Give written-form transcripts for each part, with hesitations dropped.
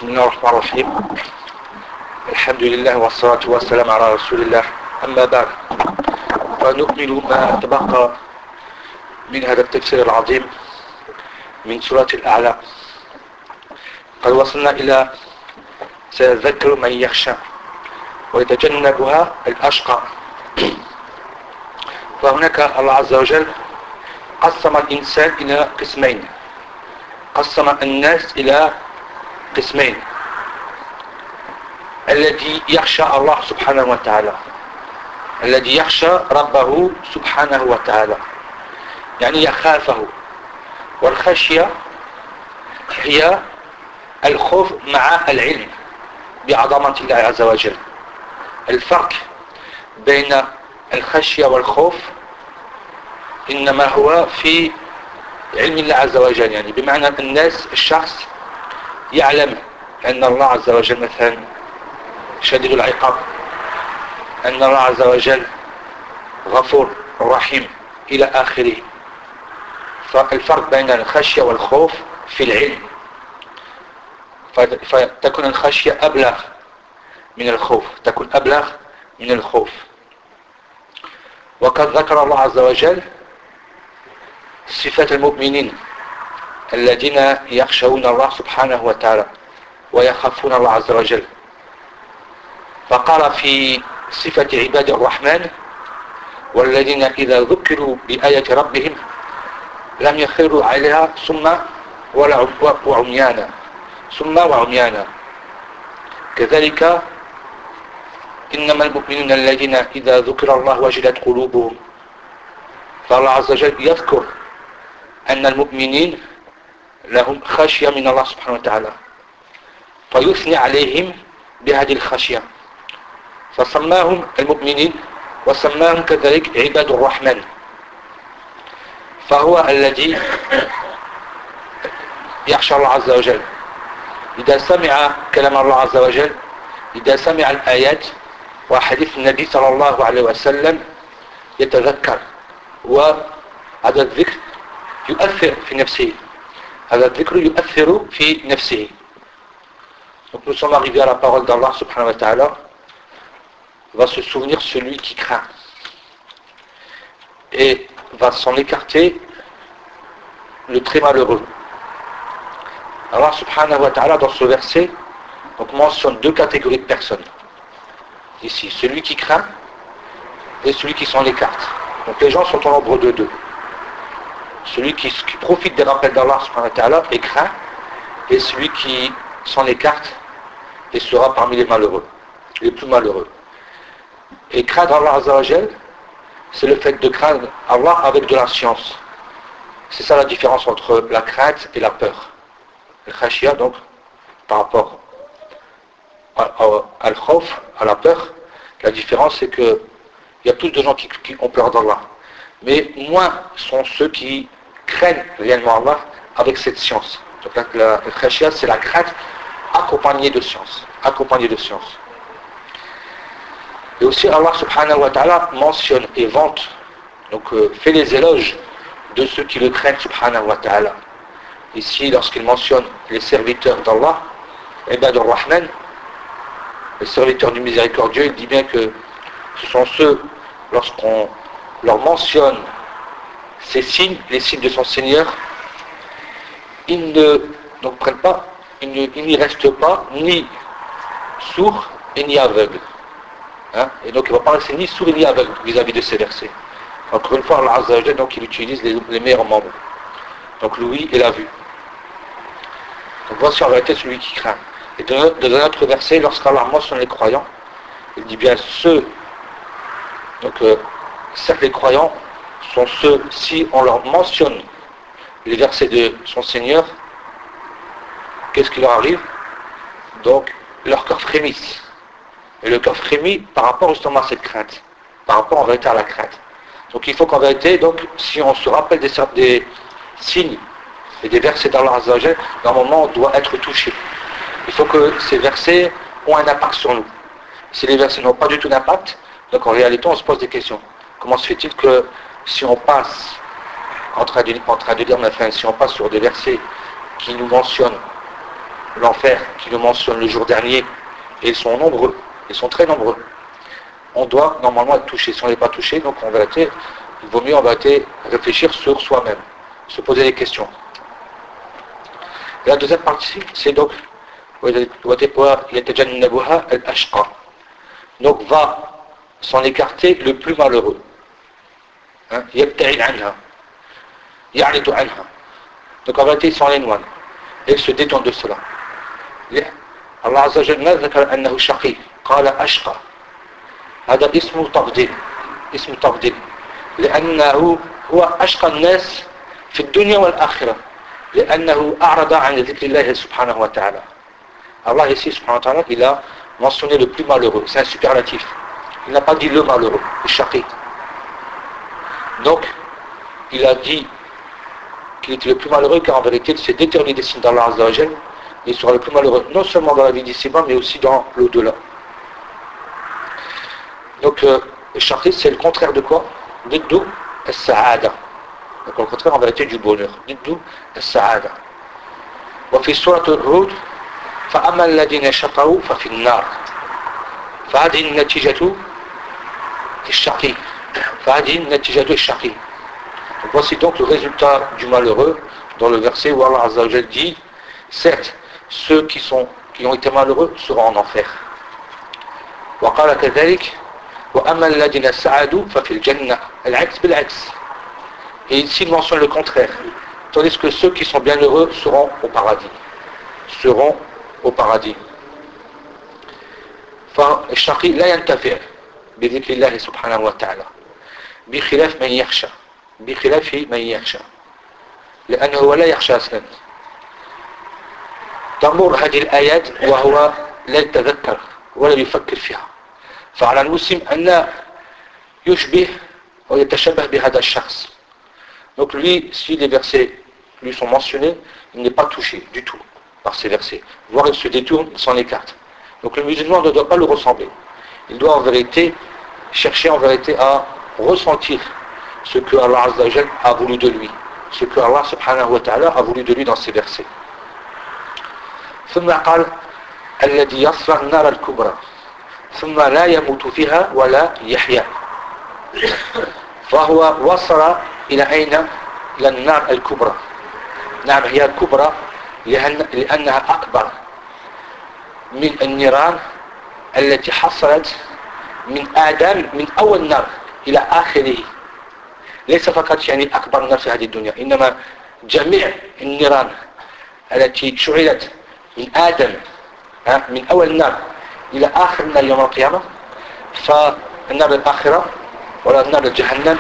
بسم الله الرحمن الرحيم. الحمد لله والصلاة والسلام على رسول الله. أما بعد فنكمل ما تبقى من هذا التفسير العظيم من سورة الأعلى. قد وصلنا إلى سيذكر من يخشى ويتجنبها الأشقى. فهناك الله عز وجل قسم الإنسان إلى قسمين، قسم الناس إلى قسمين: الذي يخشى الله سبحانه وتعالى، الذي يخشى ربه سبحانه وتعالى يعني يخافه. والخشية هي الخوف مع العلم بعظمة الله عز وجل. الفرق بين الخشية والخوف إنما هو في علم الله عز وجل، يعني بمعنى الشخص يعلم أن الله عز وجل مثلا شديد العقاب، أن الله عز وجل غفور رحيم إلى آخره. فالفرق بين الخشية والخوف في العلم، فتكون الخشية أبلغ من الخوف، تكون أبلغ من الخوف. وقد ذكر الله عز وجل صفات المؤمنين الذين يخشون الله سبحانه وتعالى ويخافون الله عز وجل. فقال في صفة عباد الرحمن: والذين إذا ذكروا بآية ربهم لم يخروا عليها صما وعميانا. صما وعميانا. كذلك إنما المؤمنون الذين إذا ذكر الله وجلت قلوبهم. فالله عز وجل يذكر أن المؤمنين لهم خشية من الله سبحانه وتعالى، فيثني عليهم بهذه الخشية، فسماهم المؤمنين وسماهم كذلك عباد الرحمن. فهو الذي يخشى الله عز وجل إذا سمع كلام الله عز وجل، إذا سمع الآيات وحديث النبي صلى الله عليه وسلم يتذكر، وهذا الذكر يؤثر في نفسه، هذا الذكر يؤثر في نفسه. Donc nous sommes arrivés à la parole d'Allah subhanahu wa ta'ala: va se souvenir celui qui craint et va s'en écarter le très malheureux. Allah subhanahu wa ta'ala dans ce verset donc mentionne deux catégories de personnes ici: celui qui craint et celui qui s'en écarte. Donc les gens sont au nombre de deux: celui qui profite des rappels d'Allah subhanahu wa ta'ala et craint, et celui qui s'en écarte et sera parmi les malheureux, les plus malheureux. Et craindre Allah azza wa jal, c'est le fait de craindre Allah avec de la science. C'est ça la différence entre la crainte et la peur. Le khashia, donc par rapport à al-khawf, à la peur, la différence c'est que il y a plus de gens qui ont peur d'Allah, mais moins sont ceux qui craignent réellement Allah avec cette science. Donc le khashia, c'est la crainte accompagnée de science, accompagnée de science. Et aussi Allah subhanahu wa ta'ala mentionne et vante, donc fait les éloges de ceux qui le craignent subhanahu wa ta'ala. Ici, lorsqu'il mentionne les serviteurs d'Allah, Ibad al-Rahman, les serviteurs du miséricordieux, il dit bien que ce sont ceux, lorsqu'on leur mentionne ces signes, les signes de son Seigneur, ils ne donc prennent pas, ils n'y restent pas ni sourds et ni aveugles. Hein? Et donc il ne va pas rester ni sourd ni aveugle vis-à-vis de ces versets. Encore une fois, Allah Azza wa Jalla, donc il utilise les meilleurs membres. Donc l'ouïe et la vue. Donc voici en réalité celui qui craint. Et dans un autre verset, lorsqu'Allah mentionne les croyants, il dit bien ceux, donc certes les croyants sont ceux, si on leur mentionne les versets de son Seigneur, qu'est-ce qui leur arrive? Donc leur cœur frémit. Et le cœur frémit par rapport justement à cette crainte, par rapport en vérité à la crainte. Donc il faut qu'en vérité, donc, si on se rappelle des signes et des versets d'Allah Azza wa Jal, normalement on doit être touché. Il faut que ces versets ont un impact sur nous. Si les versets n'ont pas du tout d'impact, donc en réalité on se pose des questions. Comment se fait-il que si on passe en train de dire, enfin, si on passe sur des versets qui nous mentionnent l'enfer qui le mentionne le jour dernier, et ils sont nombreux, ils sont très nombreux, on doit normalement être touché. Si on n'est pas touché, donc en vérité, il vaut mieux en vérité réfléchir sur soi-même, se poser des questions. Et la deuxième partie, c'est donc donc va s'en écarter le plus malheureux. يبتعد عنها يعرض عنها. Donc en vérité, il s'en éloigne et il se détourne de cela. Allah Azza wa Jalla ما ذكر أنه شقي قال أشقى. هذا اسم تفضيل، اسم تفضيل، لأنه هو أشقى الناس في الدنيا والآخرة، لأنه أعرض عن ذكر الله سبحانه وتعالى. Allah ici, subhanahu wa ta'ala, il a mentionné le plus malheureux, c'est un superlatif. Il n'a pas dit le malheureux, le shaqi. Donc, il a dit qu'il était le plus malheureux car en vérité, il s'est déterminé des signes d'Allah Azza wa Jalla. Il sera le plus malheureux, non seulement dans la vie d'ici-bas, mais aussi dans l'au-delà. Donc, le shaqi, c'est le contraire de quoi? Diddou as-sa'ada. Donc, au contraire, en vérité, du bonheur. Diddou as-sa'ada. وفي سورة هود فأما الذين شقوا ففي النار فهذه النتيجة الشقي فهذه النتيجة الشقي. Voici donc le résultat du malheureux dans le verset où Allah Azza wa Jalla dit certes ceux qui ont été malheureux seront en enfer. وقال كذلك وأما الذين سعدوا ففي الجنة العكس بالعكس. Et ici il mentionne le contraire, tandis que ceux qui sont bienheureux seront au paradis, seront au paradis. فالشقي لا ينتفع بذكر الله سبحانه وتعالى بخلاف من يخشى، بخلاف من يخشى، لأنه لا يخشى أصلا. تمر هذه الآيات وهو لا يتذكر ولا يفكر فيها، فعلى المسلم أن يشبه ويتشبه بهذا الشخص. Donc lui, si les versets lui sont mentionnés, il n'est pas touché du tout par ces versets. Voire il se détourne, il s'en écarte. Donc le musulman ne doit pas le ressembler. Il doit en vérité chercher en vérité à ressentir ce que Allah Azza wa Jalla a voulu de lui, ce que Allah subhanahu wa ta'ala a voulu de lui dans ces versets. ثم قال الذي يصلى النار الكبرى ثم لا يموت فيها ولا يحيا. فهو وصل إلى أين؟ إلى النار الكبرى. نعم هي الكبرى لأنها أكبر من النيران التي حصلت من آدم من أول نار إلى آخره. ليس فقط يعني أكبر نار في هذه الدنيا، إنما جميع النيران التي شعلت من آدم من أول نار إلى آخر النار يوم القيامة، فالنار الآخرة ولا النار جهنم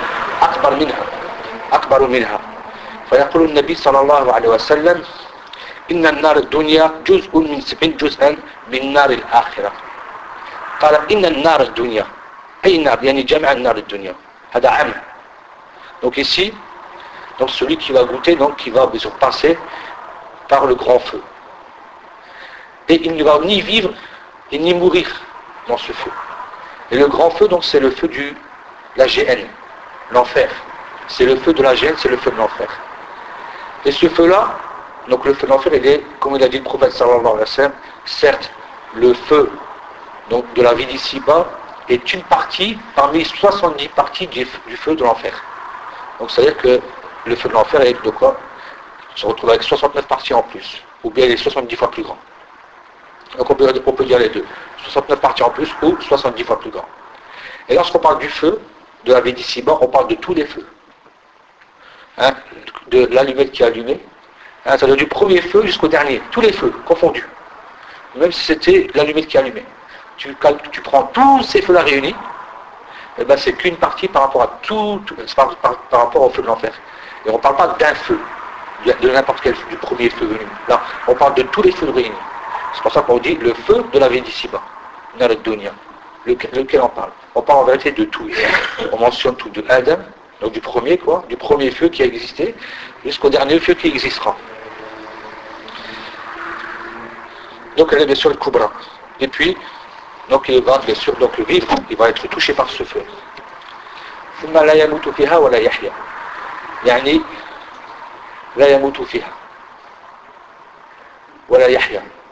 أكبر منها. فيقول النبي صلى الله عليه وسلم إن النار الدنيا جزء من 70 جزءا من نار الآخرة. قال إن النار الدنيا أي نار يعني جمع النار الدنيا هذا عام. Donc ici, donc celui qui va goûter, donc qui va bien sûr passer par le grand feu. Et il ne va ni vivre et ni mourir dans ce feu. Et le grand feu, donc c'est le feu de la géhenne, l'enfer. C'est le feu de la géhenne, c'est le feu de l'enfer. Et ce feu-là, donc le feu de l'enfer, il est, comme il a dit le prophète sallallahu alayhi wa sallam, certes, le feu donc, de la vie d'ici-bas est une partie parmi 70 parties du feu de l'enfer. Donc c'est-à-dire que le feu de l'enfer est de quoi? Se retrouve avec 69 parties en plus, ou bien il est 70 fois plus grand. Donc on peut dire les deux, 69 parties en plus ou 70 fois plus grand. Et lorsqu'on parle du feu, de la vie d'ici-bas, on parle de tous les feux. De l'allumette qui est allumée, c'est-à-dire du premier feu jusqu'au dernier, tous les feux confondus. Même si c'était l'allumette qui est allumée. Tu prends tous ces feux-là réunis, et ben c'est qu'une partie par rapport à par rapport au feu de l'enfer. Et on ne parle pas d'un feu, de n'importe quel feu, du premier feu venu. Là, on parle de tous les feux réunis. C'est pour ça qu'on dit le feu de la vie d'ici-bas, Nar ad-Dunya, lequel on parle. On parle en vérité de tout. On mentionne tout, de Adam, donc du premier feu qui a existé, jusqu'au dernier feu qui existera. Donc elle est bien sûr le Kubra. Et puis, donc il va bien sûr donc vivre, il va être touché par ce feu. ثم لا يموت فيها ولا يحيا. يعني لا يموت فيها ولا يحيا.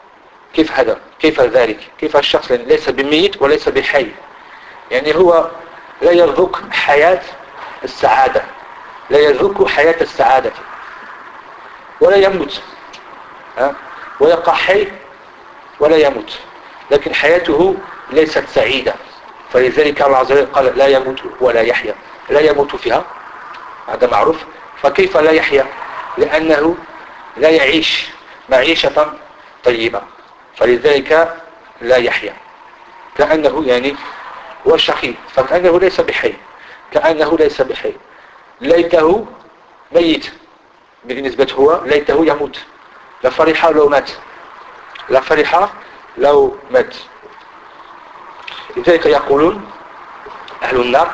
كيف هذا؟ كيف ذلك؟ كيف الشخص ليس بميت وليس بحي؟ يعني هو لا يذوق حياة السعادة، لا يذوق حياة السعادة ولا يموت، ويبقى حي ولا يموت، لكن حياته ليست سعيدة. فلذلك الله عز وجل قال لا يموت ولا يحيا، لا يموت فيها، هذا معروف. فكيف لا يحيا؟ لأنه لا يعيش معيشة طيبة، فلذلك لا يحيا، كأنه يعني هو شقي، فكأنه ليس بحي، كأنه ليس بحي. ليته ميت بالنسبة هو، ليته يموت، لفرح لو مات، لفرح لو مات. لذلك يقولون أهل النار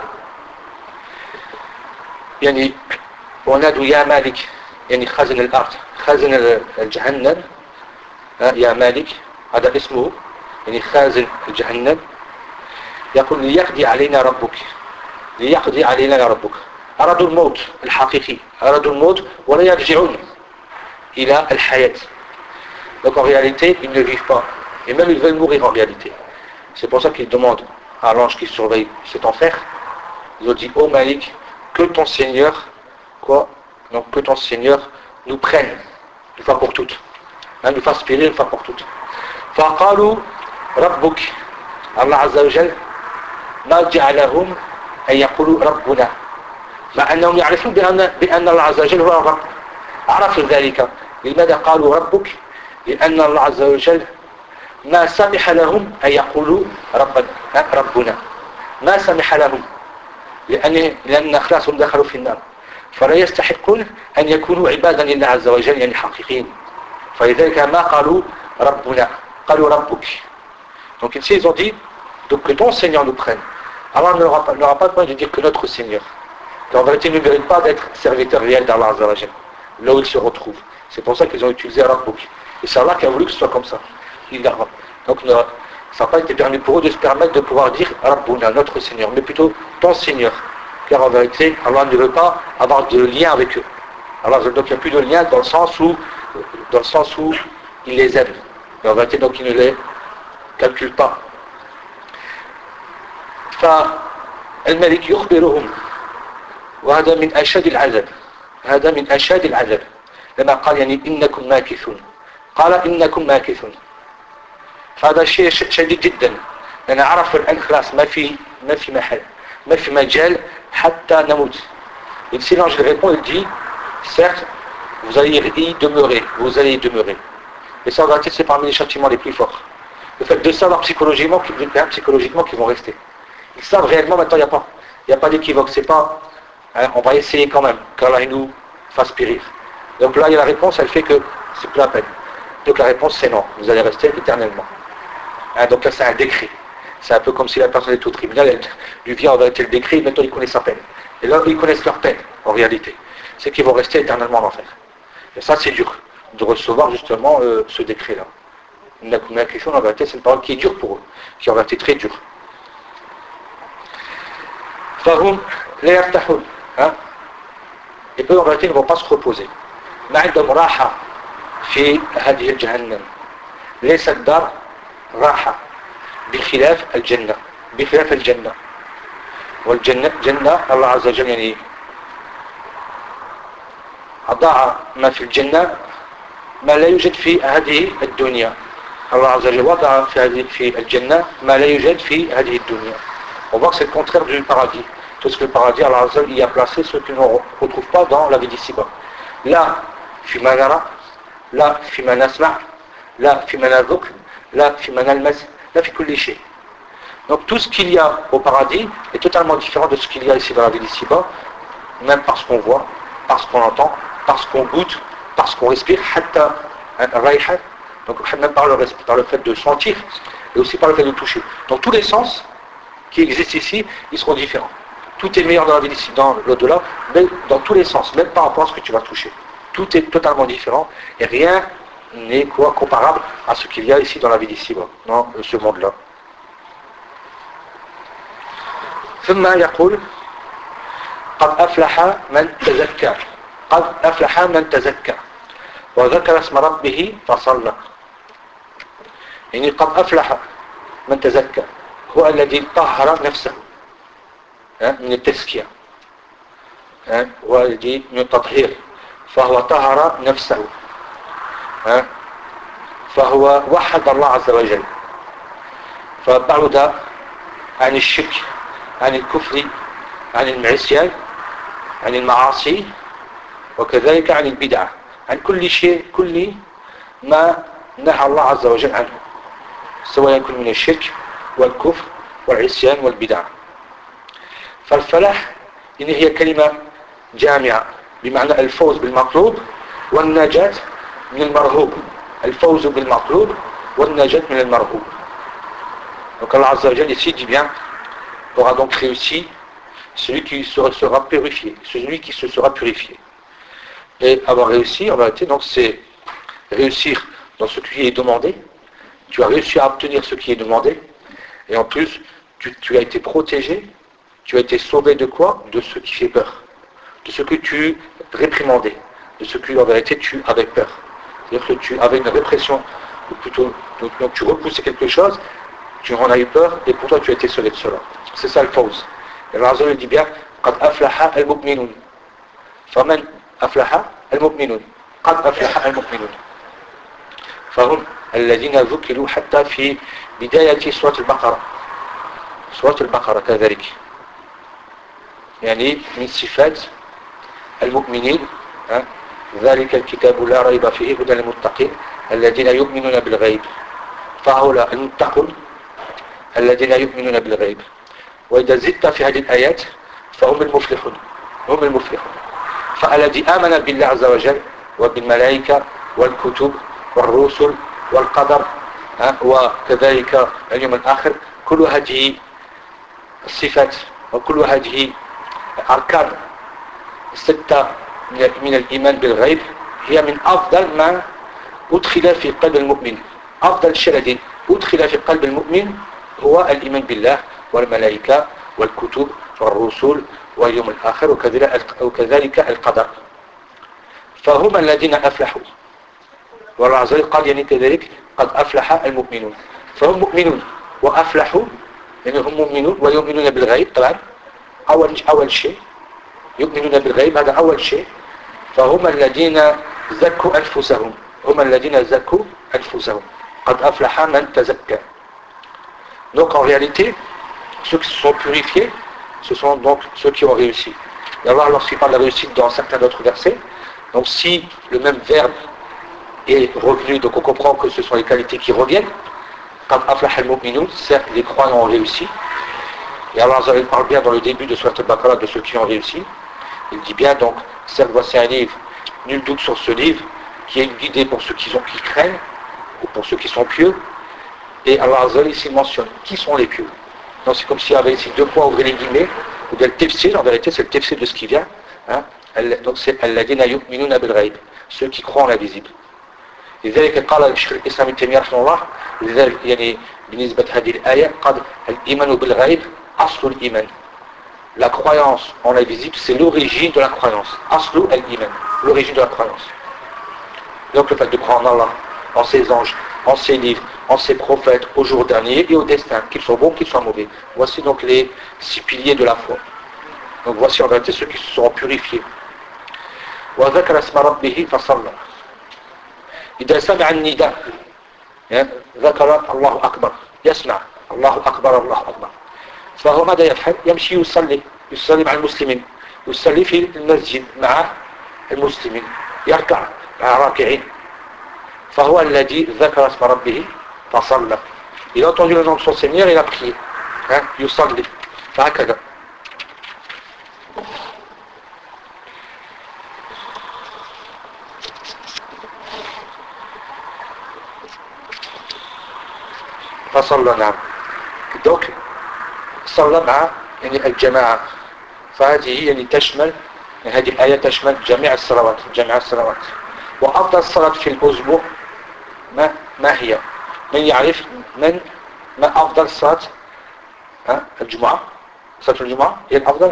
يعني ونادوا يا مالك، يعني خازن الأرض، خازن الجهنم، يا مالك، هذا اسمه، يعني خازن الجهنم، يقول ليقضي علينا ربك، ليقضي علينا ربك. أرادوا الموت الحقيقي، أرادوا الموت ولا يرجعون إلى الحياة. Donc en réalité, ils ne vivent pas. Et même ils veulent mourir en réalité. C'est pour ça qu'ils demandent à l'ange qui surveille cet enfer, ils ont dit, oh Malik, que ton Seigneur, quoi, donc que ton Seigneur nous prenne une fois pour toutes, nous fasse périr une fois pour toutes. فقالوا ربك, Allah Azza wa Jal ما جعلهم أن يقولوا ربنا، مع أنهم يعرفون بأن الله عز وجل هو الرب. عرفوا ذلك. لماذا قالوا ربك؟ لأن الله عز وجل ما سمح لهم أن يقولوا ربنا، ما سمح لهم، لأن أخلاصهم دخلوا في النار، فلا يستحقون أن يكونوا عبادا لله عز وجل يعني حقيقيين. فلذلك ما قالوا ربنا، قالوا ربك. Donc ici ils ont dit donc que ton Seigneur nous prenne. Allah n'aura pas besoin de dire que notre Seigneur. En vérité, il ne mérite pas d'être serviteur réel d'Allah Azza wa Jal, là où il se retrouve. C'est pour ça qu'ils ont utilisé Rabbuk. Et c'est Allah qui a voulu que ce soit comme ça. Donc ça n'a pas été permis pour eux de se permettre de pouvoir dire Rabbuna, notre Seigneur, mais plutôt ton Seigneur. Car en vérité, Allah ne veut pas avoir de lien avec eux. Alors donc il n'y a plus de lien dans le sens où il les aime. Et en vérité, donc il ne les calcule pas. فالملك يخبرهم، وهذا من أشد العذاب، هذا من أشد العذاب. لما قال يعني إنكم ماكثون، قال إنكم ماكثون، فهذا شيء شديد جدا، لأن عرف الآن خلاص ما في محل، ما في مجال حتى نموت. Et si l'ange répond, il dit certes vous allez y demeurer, vous allez y demeurer. Et ça en réalité c'est parmi les châtiments les plus forts. Le fait de savoir psychologiquement qu'ils vont rester. Ils savent réellement maintenant, il n'y a pas d'équivoque, c'est pas on va essayer quand même qu'Allah nous fasse périr. Donc là il y a la réponse, elle fait que c'est plus la peine. Donc la réponse c'est non, vous allez rester éternellement. Donc là c'est un décret. C'est un peu comme si la personne est au tribunal, elle lui vient en vérité le décret, maintenant ils connaissent sa peine. Et là ils connaissent leur peine en réalité. C'est qu'ils vont rester éternellement en enfer. Et ça c'est dur de recevoir justement ce décret là. La question en vérité c'est une parole qui est dure pour eux, qui est en vérité très dure. فهم لا يرتاحون، et eux en vérité ne vont pas se reposer. ما عندهم راحة في هذه الجهنم، ليس الدار راحة بخلاف الجنة، بخلاف الجنة. والجنة جنة الله عز وجل يعني أضاع ما في الجنة ما لا يوجد في هذه الدنيا. الله عز وجل وضع في الجنة ما لا يوجد في هذه الدنيا. On voit que c'est le contraire du paradis. Parce que le paradis, Allah Azza wa Jalla y a placé ce que l'on ne retrouve pas dans la vie d'ici-bas. Là, فيما نرى، là فيما نسمع، là فيما نذوق، là فيما نلمس، là في كل شيء. Donc tout ce qu'il y a au paradis est totalement différent de ce qu'il y a ici dans la vie d'ici-bas, même parce qu'on voit, parce qu'on entend, parce qu'on goûte, parce qu'on respire, حتى الرائحة, donc même par le fait de sentir, et aussi par le fait de toucher. Donc tous les sens qui existent ici, ils seront différents. Tout est meilleur dans la vie d'ici, dans l'au-delà, mais dans tous les sens, même par rapport à ce que tu vas toucher. Tout est totalement différent et rien n'est comparable à ce qu'il y a ici dans la vie d'ici, dans ce monde-là. ثم يقول قد أفلح من تزكى، قد أفلح من تزكى وذكر اسم ربه فصلى. يعني قد أفلح من تزكى هو الذي طهر نفسه من التزكية هو الذي من التطهير فهو طهر نفسه فهو وحد الله عز وجل فبعد عن الشرك عن الكفر عن العصيان عن المعاصي وكذلك عن البدعة عن كل شيء كل ما نهى الله عز وجل عنه سواء يكون من الشرك والكفر والعصيان والبدعة فالفلاح إن هي كلمة جامعة بمعنى الفوز بالمطلوب والنجاة من المرهوب الفوز بالمطلوب والنجاة من المرهوب. Donc Allah Azza wa Jalla ici dit bien aura donc réussi celui qui sera purifié, celui qui se sera purifié. Et avoir réussi en vérité donc c'est réussir dans ce qui est demandé. Tu as réussi à obtenir ce qui est demandé et en plus tu as été protégé, tu as été sauvé de quoi? De ce qui fait peur, de ce que tu réprimandais, de ce que en vérité tu avais peur. C'est-à-dire que tu avais une répression, ou plutôt donc tu repoussais quelque chose, tu en as eu peur et pour toi tu as été sauvé de cela. C'est ça le fawz. Et Allah Azza dit bien قد أفلح المؤمنون فمن أفلح المؤمنون قد أفلح المؤمنون فهم الذين ذكروا حتى في بداية سورة البقرة. سورة البقرة كذلك يعني من صفات المؤمنين ذلك الكتاب لا ريب فيه هدى للمتقين الذين يؤمنون بالغيب فهؤلاء المتقون الذين يؤمنون بالغيب. وإذا زدت في هذه الآيات فهم المفلحون هم المفلحون. فالذي آمن بالله عز وجل وبالملائكة والكتب والرسل والقدر وكذلك اليوم الآخر كل هذه الصفات وكل هذه أركان ستة من الإيمان بالغيب هي من أفضل ما أدخل في قلب المؤمن. أفضل شيء الذي أدخل في قلب المؤمن هو الإيمان بالله والملائكة والكتب والرسل واليوم الآخر وكذلك القدر. فهم الذين أفلحوا والله عز وجل قال يعني كذلك قد أفلح المؤمنون. فهم مؤمنون وأفلحوا يعني هم مؤمنون ويؤمنون بالغيب. طبعا أول شيء يؤمنون بالغيب هذا أول شيء. فهم الذين زكوا أنفسهم هم الذين زكوا أنفسهم قد أفلح من تزكى. Donc en réalité ceux qui se sont purifiés ce sont donc ceux qui ont réussi. Et alors lorsqu'il parle de la réussite dans certains d'autres versets, donc si le même verbe est revenu, donc on comprend que ce sont les qualités qui reviennent. Qad aflaha al-mu'minun, certes les croyants ont réussi. Et alors il parle bien dans le début de Surat al-Baqarah de ceux qui ont réussi. Il dit bien donc, certes voici un livre, nul doute sur ce livre, qui est une guidée pour ceux qui craignent, ou pour ceux qui sont pieux. Et Allah Azza ici mentionne qui sont les pieux. Donc c'est comme s'il y avait ici deux points ouvrés les guillemets, ou bien le tafsir, en vérité c'est le tafsir de ce qui vient. Donc c'est alladhina yu'minuna bil ghaib, ceux qui croient en l'invisible. لذلك قال الشيخ الإسلام ابن تيمية رحمه الله لذلك يعني بالنسبة هذه الآية قال الإيمان بالغيب أصل الإيمان. La croyance en l'invisible, c'est l'origine de la croyance. Aslu al-iman, l'origine de la croyance. Donc le fait de croire en Allah, en ses anges, en ses livres, en ses prophètes, au jour dernier et au destin, qu'ils soient bons, qu'ils soient mauvais. Voici donc les 6 piliers de la foi. Donc voici en réalité ceux qui se seront purifiés. وذكر اسم ربه فصلى. إذا سمع النداء ذكر الله أكبر يسمع الله أكبر الله أكبر فهو ماذا يفعل؟ يمشي يصلي مع المسلمين يصلي في المسجد مع المسلمين يركع مع راكعين. فهو الذي ذكر اسم ربه فصلى. Il a entendu le nom de son Seigneur et il a prié. يصلي فهكذا. فصلى نعم. donc صلى مع يعني الجماعة. فهذه يعني تشمل يعني هذه الآية تشمل جميع الصلوات. وأفضل الصلاة في الأسبوع ما هي؟ من يعرف ما أفضل الصلاة؟ الجمعة. صلاة الجمعة هي الأفضل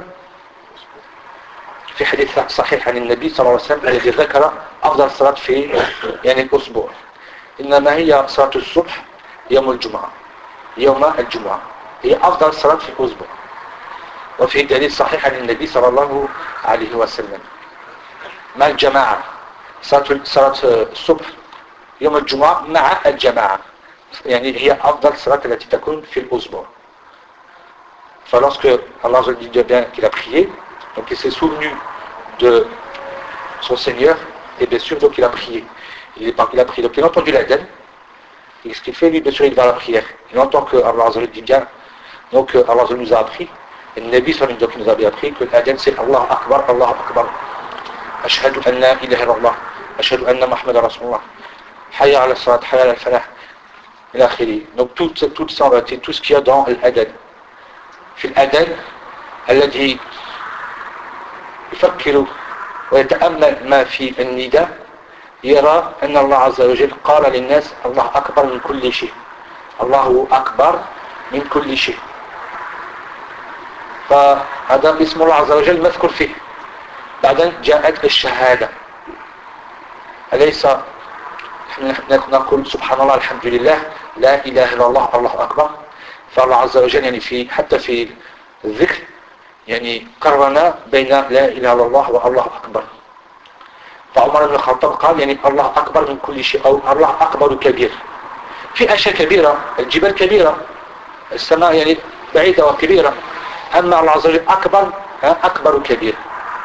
في حديث صحيح عن النبي صلى الله عليه وسلم الذي ذكر أفضل الصلاة في يعني الأسبوع. إنما هي صلاة الصبح يوم الجمعة يوم الجمعة هي أفضل صلاة في الأسبوع. وفي دليل صحيح عن النبي صلى الله عليه وسلم مع الجماعة صلاة الصبح يوم الجمعة مع الجماعة يعني هي أفضل صلاة التي تكون في الأسبوع. Lorsque Allah dit bien qu'il a prié, donc il s'est souvenu de son Seigneur, et bien sûr donc il a prié. Il a prié, donc il a entendu l'adhan, et ce qu'il fait lui bien sûr il va à la prière. Il entend que Allah dit bien, donc Allah nous a appris, et le Nabi sallallahu alayhi wa sallam nous avait appris que l'adhan c'est Allah Akbar, Allah Akbar. Ashhadu an la ilaha illallah, ashhadu anna Muhammad Rasulullah, hayya ala salat, hayya ala falah, ila akhiri. Donc tout ça en réalité, tout ce qu'il y a dans l'adhan. في الأذان الذي يفكر ويتأمل ما في النداء يرى أن الله عز وجل قال للناس الله أكبر من كل شيء الله أكبر من كل شيء. فهذا اسم الله عز وجل مذكور فيه. بعدين جاءت الشهادة أليس نقول سبحان الله الحمد لله لا إله إلا الله الله أكبر. فالله عز وجل يعني حتى في الذكر يعني قرن بين لا إله إلا الله والله أكبر. فعمر بن الخطاب قال يعني الله أكبر من كل شيء أو الله أكبر كبير. في أشياء كبيرة الجبال كبيرة السماء يعني بعيدة وكبيرة أما الله عز وجل أكبر أكبر كبير.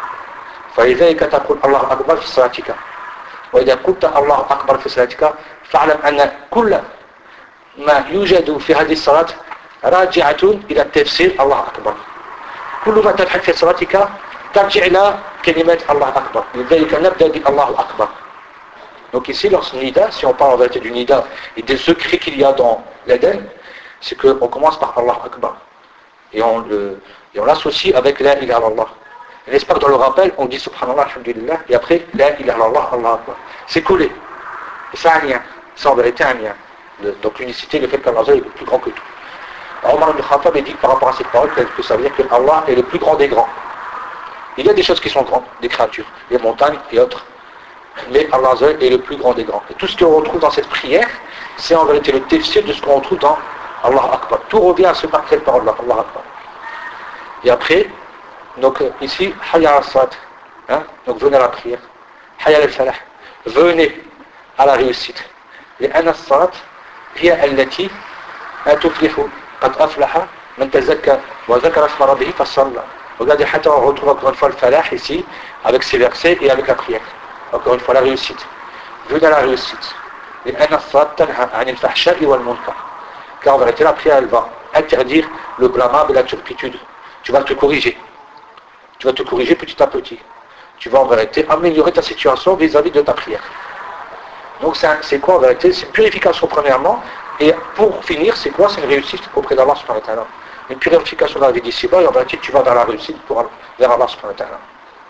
فلذلك تقول الله أكبر في صلاتك. وإذا قلت الله أكبر في صلاتك فاعلم أن كل ما يوجد في هذه الصلاة راجعة إلى التفسير الله أكبر. كل ما تبحث في صلاتك ترجع إلى كلمات الله أكبر. لذلك نبدأ بالله أكبر. Donc ici, lorsqu'on nida, si on parle en vérité du nida et des secrets qu'il y a dans l'Adhan, c'est qu'on commence par Allah Akbar. Et on l'associe avec la ilaha illallah. N'est-ce pas que dans le rappel, on dit subhanallah, alhamdulillah, et après la ilaha illallah, Allah Akbar. C'est collé. Et ça a un lien. Ça en vérité un lien. Donc l'unicité, le fait qu'Allah est le plus grand que tout. Omar ibn Khattab dit par rapport à cette parole que ça veut dire que Allah est le plus grand des grands. Il y a des choses qui sont grandes, des créatures, les montagnes et autres. Mais Allah est le plus grand des grands. Et tout ce qu'on retrouve dans cette prière, c'est en vérité le tafsir de ce qu'on retrouve dans Allah Akbar. Tout revient à cette parole-là, Allah Akbar. Et après, donc ici, Hayya al-Salat, donc venez à la prière. Hayya al-Falah, venez à la réussite. لأن الصلاة هي التي تفلح قد أفلح من تزكى وذكر اسم ربه فصلى. Regardez, حتى on retrouve encore une fois le falah ici avec ces versets et avec la prière. Encore une fois la réussite. Venez à la réussite. لأن الصلاة تنهى عن الفحشاء والمنكر. Car en vérité la prière elle va interdire le blâmable et la turpitude. Tu vas te corriger. Tu vas te corriger petit à petit. Tu vas en vérité améliorer ta situation vis-à-vis de ta prière. Donc c'est quoi en vérité? C'est une purification premièrement, et pour finir, c'est quoi? C'est une réussite auprès d'Allah subhanahu wa ta'ala. Une purification dans la vie d'ici-bas, et en vérité tu vas dans la réussite vers Allah subhanahu wa ta'ala.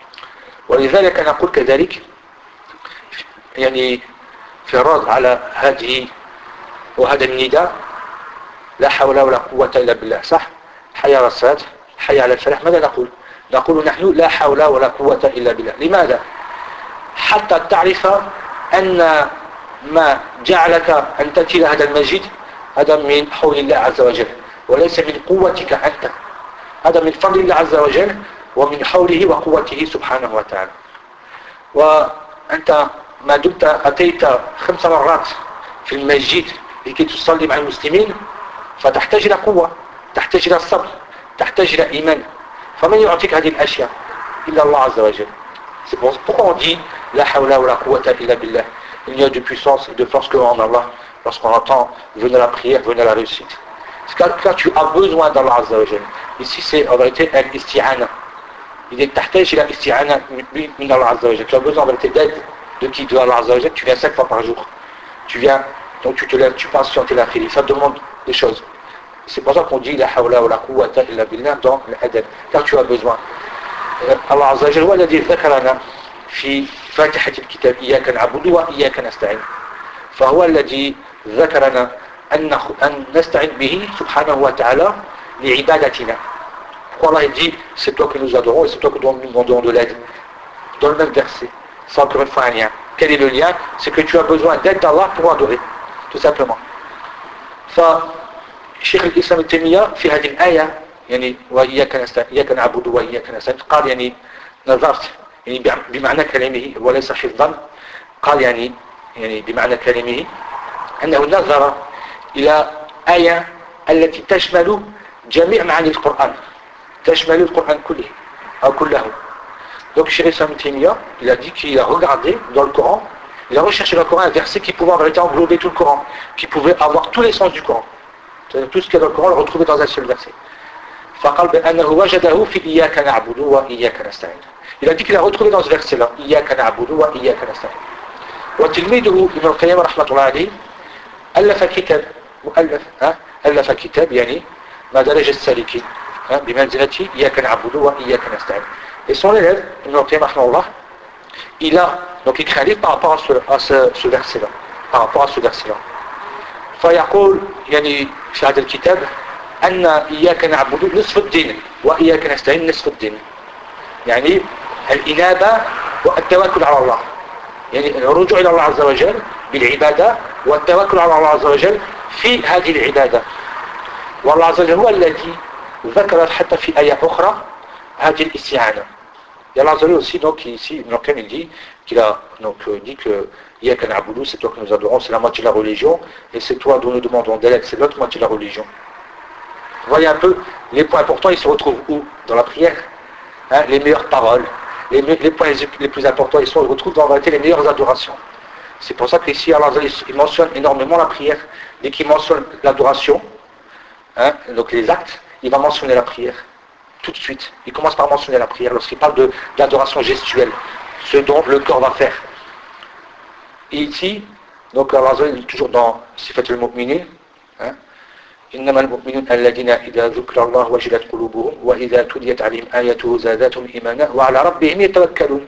ولذلك نقول كذلك يعني في الرد على هذه وهذا النداء لا حول ولا قوة إلا بالله صح؟ حي على الصلاة حي على الفلاح. ماذا نقول؟ نقول نحن لا حول ولا قوة إلا بالله. لماذا؟ حتى تعرف أن ما جعلك أن تأتي إلى هذا المسجد هذا من حول الله عز وجل وليس من قوتك أنت. هذا من فضل الله عز وجل ومن حوله وقوته سبحانه وتعالى. وأنت ما دمت أتيت 5 مرات في المسجد لكي تصلي مع المسلمين فتحتاج إلى قوة، تحتاج إلى الصبر، تحتاج إلى إيمان. فمن يعطيك هذه الأشياء إلا الله عز وجل. C'est pourquoi on dit la hawla wa la quwwata illa billah. Il n'y a de puissance et de force que en Allah. Lorsqu'on entend venez à la prière, venez à la réussite. C'est car tu as besoin d'Allah Azza wa Jal. Ici c'est en vérité al-isti'ana. Il est tahtaj ila isti'ana min Allah Azza wa Jal. Tu as besoin en vérité d'aide de qui? De Allah Azza wa Jal. Tu viens 5 fois par jour. Tu viens, donc tu te lèves, tu passes sur la prière. Ça demande des choses. C'est pour ça qu'on dit la hawla wa la quwwata illa billah dans l'adab. Car tu as besoin. الله عز وجل هو الذي ذكرنا في فاتحة الكتاب إياك نعبد وإياك نستعين. فهو الذي ذكرنا أن نستعين به سبحانه وتعالى لعبادتنا. Allah dit c'est toi que nous adorons et c'est toi que nous demandons de l'aide. Dans le même verset, c'est encore une fois un lien. Quel est le lien? C'est que tu as besoin d'aide d'Allah pour adorer, tout simplement. فشيخ الإسلام ابن تيمية في هذه الآية يعني إياك نعبد وإياك نستعين قال يعني نظرت يعني بمعنى كلامه وليس حفظا قال يعني بمعنى كلامه أنه نظر إلى آية التي تشمل جميع معاني القرآن تشمل القرآن كله أو كله. Donc chez Islam Taymiyyah, il a dit qu'il a regardé dans le Coran, il a recherché dans le Coran un verset qui pouvait en vérité englober tout le Coran, qui pouvait avoir tous les sens du Coran. C'est-à-dire tout ce qu'il y a dans le Coran, le retrouver dans un seul verset. فقال بأنه وجده في إياك نعبد وإياك نستعين. Il a dit qu'il a retrouvé dans ce verset-là إياك نعبد وإياك نستعين. وتلميذه ابن القيم رحمة الله عليه ألف كتاب يعني مدارج السالكين بمنزلة إياك نعبد وإياك نستعين. Et son élève, Ibn al-Qayyim rahimahullah, il a donc écrit un livre par rapport à ce verset-là, par rapport à ce verset-là. فيقول يعني في هذا الكتاب أن إياك نعبد نصف الدين وإياك نستعين نصف الدين. يعني الإنابة والتوكل على الله. يعني الرجوع إلى الله عز وجل بالعبادة والتوكل على الله عز وجل في هذه العبادة. والله عز وجل هو الذي ذكر حتى في آية أخرى هذه الاستعانة. Et Allah aussi, donc ici, Ibn al-Qayyim dit qu'il a donc dit que Iyyaka na'budu, c'est toi que nous adorons, c'est la moitié de la religion, et c'est toi dont nous demandons de l'aide, c'est l'autre moitié de la religion. Vous voyez un peu, les points importants, ils se retrouvent où? Dans la prière. Hein, les meilleures paroles, les points les plus importants, ils se retrouvent dans la vérité les meilleures adorations. C'est pour ça qu'ici, Allah il mentionne énormément la prière. Dès qu'il mentionne l'adoration, hein, donc les actes, il va mentionner la prière. Tout de suite. Il commence par mentionner la prière lorsqu'il parle de l'adoration gestuelle, ce dont le corps va faire. Et ici, donc Allah est toujours dans Sifat al-Mu'minin, إنما المؤمنون الذين إذا ذكر الله وجلت قلوبهم وإذا تليت عليهم آياته زادتهم إيمانا وعلى ربهم يتوكلون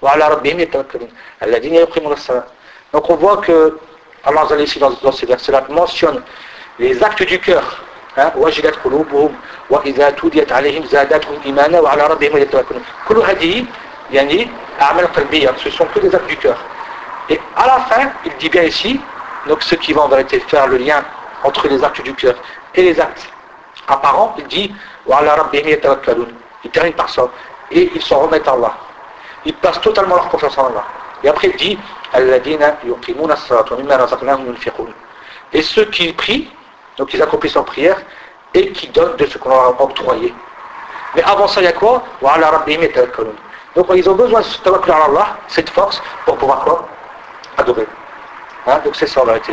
الذين يقيمون الصلاة. Donc on voit que Allah ici dans ces versets-là mentionne les actes du cœur. وجلت قلوبهم وإذا تليت عليهم زادتهم إيمانا وعلى ربهم يتوكلون. كل هذه يعني أعمال قلبية, ce sont que des actes du cœur. Et à la fin, il dit bien ici, donc ceux qui vont en vérité faire le lien entre les actes du cœur et les actes apparents, il dit وعلى ربهم يتوكلون. Il termine par ça et ils s'en remettent à Allah. Ils placent totalement leur confiance en Allah. Et après il dit الذين يقيمون الصلاة ومما رزقناهم ينفقون. Et ceux qui prient, donc ils accomplissent leur prière et qui donnent de ce qu'on leur a octroyé. Mais avant ça, il y a quoi? Donc ils ont besoin de ce tawakkul ala Allah, cette force, pour pouvoir quoi? Adorer. Donc c'est ça en vérité.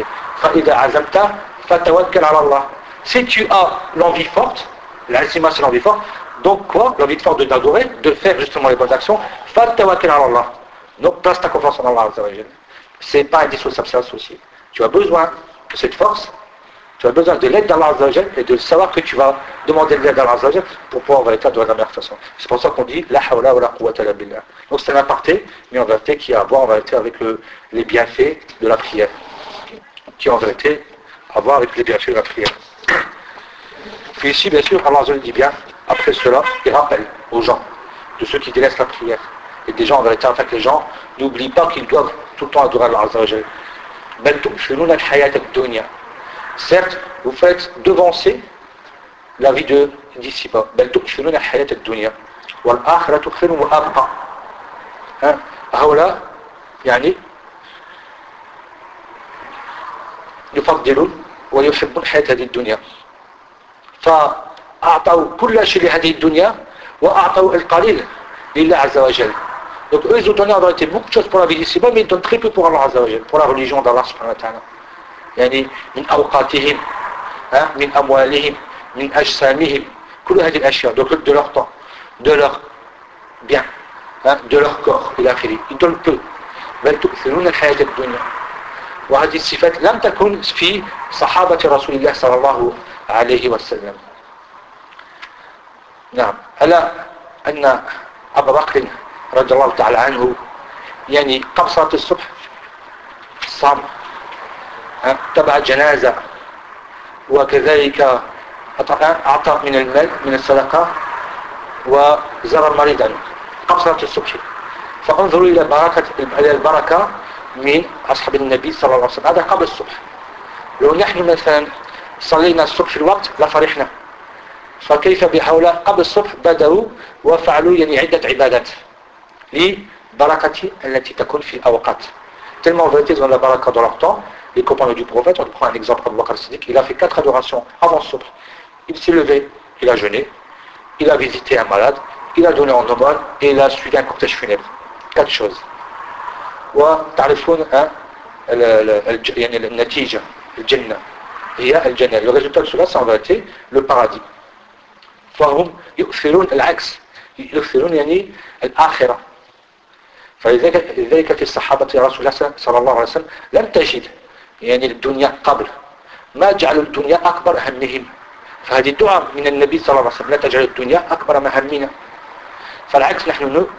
Si tu as l'envie forte, l'azima c'est l'envie forte, donc quoi? L'envie forte d'adorer, de faire justement les bonnes actions, tawakkul ala Allah. Donc place ta confiance en Allah. C'est pas indissociable, c'est associé. Tu as besoin de cette force. Tu as besoin de l'aide d'Allah Azzawajal et de savoir que tu vas demander de l'aide d'Allah Azzawajal pour pouvoir en vérité adorer de la meilleure façon. C'est pour ça qu'on dit la hawla wa la quwwata illa billah. Donc c'est un aparté, mais en vérité qui a à voir en vérité avec les bienfaits de la prière. Qui en vérité à voir avec les bienfaits de la prière. Puis ici, bien sûr, Allah Azzawajal dit bien, après cela, il rappelle aux gens, de ceux qui délaissent la prière. Et des gens en vérité, afin que les gens n'oublient pas qu'ils doivent tout le temps adorer Allah Azzawajal. بل تؤثرون الحياة الدنيا. Certes, vous faites devancer la vie d'ici-bas. بل تؤثرون الحياة الدنيا والآخرة خير وأبقى. هؤلاء يعني يفضلون ويحبون حياة هذه الدنيا. فأعطوا كل شيء لهذه الدنيا وأعطوا القليل لله عز وجل. Donc eux ils ont donné en vérité beaucoup de choses pour la vie d'ici-bas, mais ils donnent très peu pour Allah Azza wa Jal, pour la religion d'Allah subhanahu wa ta'ala. يعني من أوقاتهم من أموالهم من أجسامهم كل هذه الأشياء, donc de leur temps, de leur bien, de leur corps إلى آخره. Ils donnent peu. بل تؤثرون الحياة الدنيا. وهذه الصفات لم تكن في صحابة رسول الله صلى الله عليه وسلم. نعم. ألا أن أبا بكر رضي الله تعالى عنه يعني قبل صلاة الصبح صام, تبع جنازة, وكذلك أعطى من المال من الصدقة وزار مريضا قبل صلاة الصبح. فانظروا إلى البركة من أصحاب النبي صلى الله عليه وسلم. هذا قبل الصبح. لو نحن مثلا صلينا الصبح في الوقت لفرحنا فكيف بهؤلاء قبل الصبح بدأوا وفعلوا يعني عدة عبادات لبركة التي تكون في الأوقات tellement vérité dans la baraka dans leur temps les compagnons du prophète on prend un exemple comme Bakr Siddiq il a fait 4 adorations avant le subh il s'est levé, il a jeûné il a visité un malade il a donné en aumône et il a suivi un cortège funèbre 4 choses وتعرفون يعني النتيجة الجنة هي الجنة le résultat de cela c'est en vérité le paradis فهم يؤثرون العكس يؤثرون يعني الآخرة فلذلك في الصحابة يا رسول الله صلى الله عليه وسلم لم تجد يعني الدنيا قبل ما جعلوا الدنيا أكبر همهم فهذه الدعاء من النبي صلى الله عليه وسلم لا تجعل الدنيا أكبر ما همنا فالعكس نحن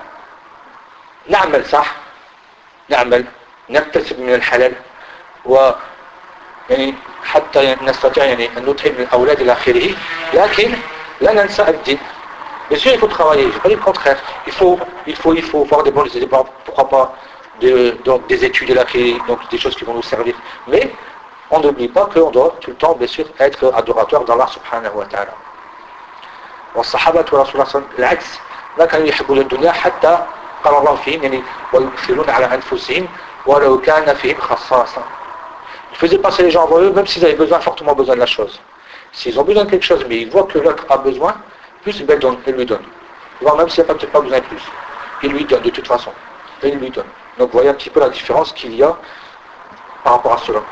نعمل صح نعمل نكتسب من الحلال و يعني حتى نستطيع يعني أن نطعم الأولاد إلى آخره لكن لا ننسى الدين. Bien sûr, il faut travailler, je ne pas dire le contraire. Il faut faire des bons exemples, pourquoi pas donc des études là, donc des choses qui vont nous servir. Mais on n'oublie pas qu'on doit tout le temps, bien sûr, être adorateur d'Allah subhanahu wa ta'ala. والصحابة ورسول الله صلى الله عليه وسلم العكس ما كانوا يحبون الدنيا حتى قال الله فيهم يعني ويؤثرون على أنفسهم ولو كان فيهم خصاصة. Ils faisaient passer les gens avant eux même s'ils avaient besoin, fortement besoin de la chose. S'ils ont besoin de quelque chose mais ils voient que l'autre a besoin, plus il lui donne. Voire même s'il n'y a peut-être pas besoin de plus. Il lui donne de toute façon. Et il lui donne. Donc vous voyez un petit peu la différence qu'il y a par rapport à cela.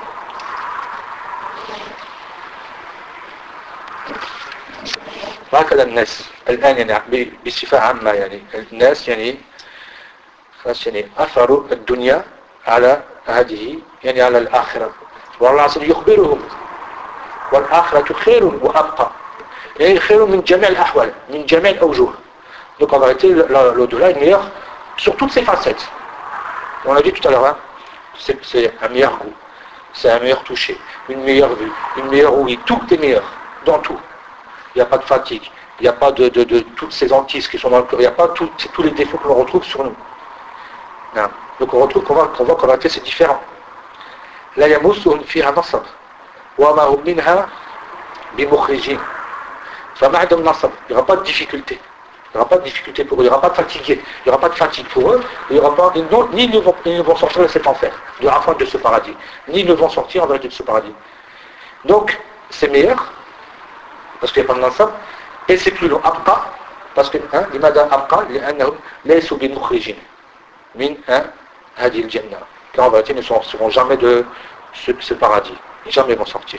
هكذا الناس الآن يعني بصفة عامة يعني الناس يعني خلاص يعني أثروا الدنيا على هذه يعني على الآخرة والله عز وجل يخبرهم والآخرة خير وأبقى يعني خير من جميع الأحوال من جميع الأوجه. Donc en vérité l'au-delà est meilleur sur toutes ses facettes. On l'a dit tout à l'heure, hein, c'est un meilleur goût, c'est un meilleur toucher, une meilleure vue, une meilleure ouïe, tout est meilleur, dans tout. Il n'y a pas de fatigue, il n'y a pas de toutes ces hantises qui sont dans le cœur, il n'y a pas tous les défauts que l'on retrouve sur nous. Non. Donc on retrouve qu'on voit qu'en vérité c'est différent. لا يمسهم فيها نصب وما هم منها بمخرجين. فما عندهم نصب, il n'y aura pas de difficulté. Il n'y aura pas de difficulté pour eux, il n'y aura pas de fatigue, il n'y aura pas de fatigue pour eux, il y aura pas, ni ils ne vont sortir de cet enfer, de la fin de ce paradis, ni ils ne vont sortir en vérité de ce paradis. Donc c'est meilleur, parce qu'il n'y a pas de nasab, et c'est plus long, abqa, parce que, لماذا abqa, لأنهم ليسوا بمخرجين من هذه الجنة, car en vérité ils ne sortiront jamais de ce paradis, jamais ils vont sortir.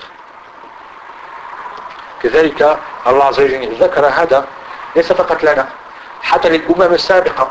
كذلك الله عز وجل ذكر هذا ليس فقط لنا حتى للأمم السابقة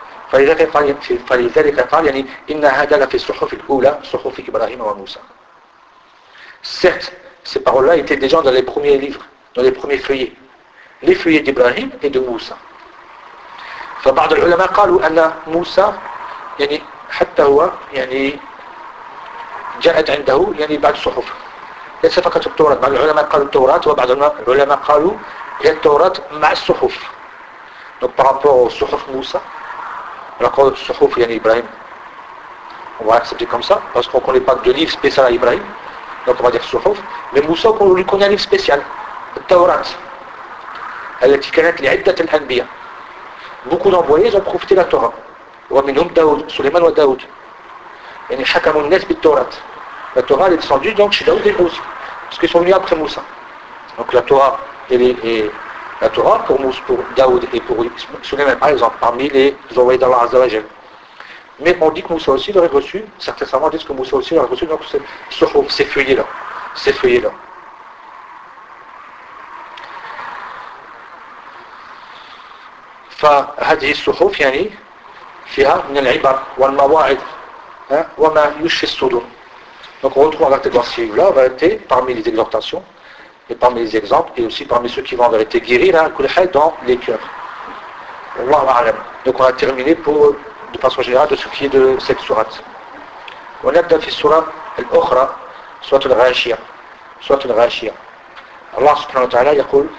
فلذلك قال يعني إن هذا لفي الصحف الأولى صحف إبراهيم وموسى. Certes, ces paroles-là étaient déjà dans les premiers livres, dans les premiers feuillets, les feuillets d'Ibrahim et de Moussa. فبعض العلماء قالوا أن موسى يعني حتى هو يعني جاءت عنده يعني بعد صحف ليس فقط التوراة. بعض العلماء قالوا التوراة وبعض العلماء قالوا هي التوراة مع الصحف. Donc par rapport aux صحف موسى, alors que الصحف يعني Ibrahim, on va accepter comme ça parce qu'on ne connaît pas de livre spécial à Ibrahim, donc on va dire صحف. Mais Moussa on lui connaît un livre spécial, التوراة التي كانت لعدة الأنبياء. Beaucoup d'envoyés ont profité de la Torah. ومنهم داود, سليمان وداود. يعني حكموا الناس بالتوراة. La Torah est descendue donc chez Daoud et aussi, parce qu'ils sont venus après Moussa. Donc la Torah la Torah pour Daoud et pour Sulayman par exemple, parmi les envoyés d'Allah Azza wa Jal. Mais on dit que Moussa aussi l'aurait reçu, certains savants disent que Moussa aussi l'aurait reçu, donc ces feuillets-là. فهذه الصحف يعني فيها من العبر والمواعظ وما يشفي الصدور. Donc on retrouve en vérité dans ce livre-là, en vérité, parmi les exhortations, et parmi les exemples, et aussi parmi ceux qui vont en vérité guérir dans les cœurs. Wallahu a'lam. Donc on a terminé de façon générale de ce qui est de cette sourate. On a في السورة الأخرى سورة الغاشية. سورة الغاشية. الله سبحانه وتعالى يقول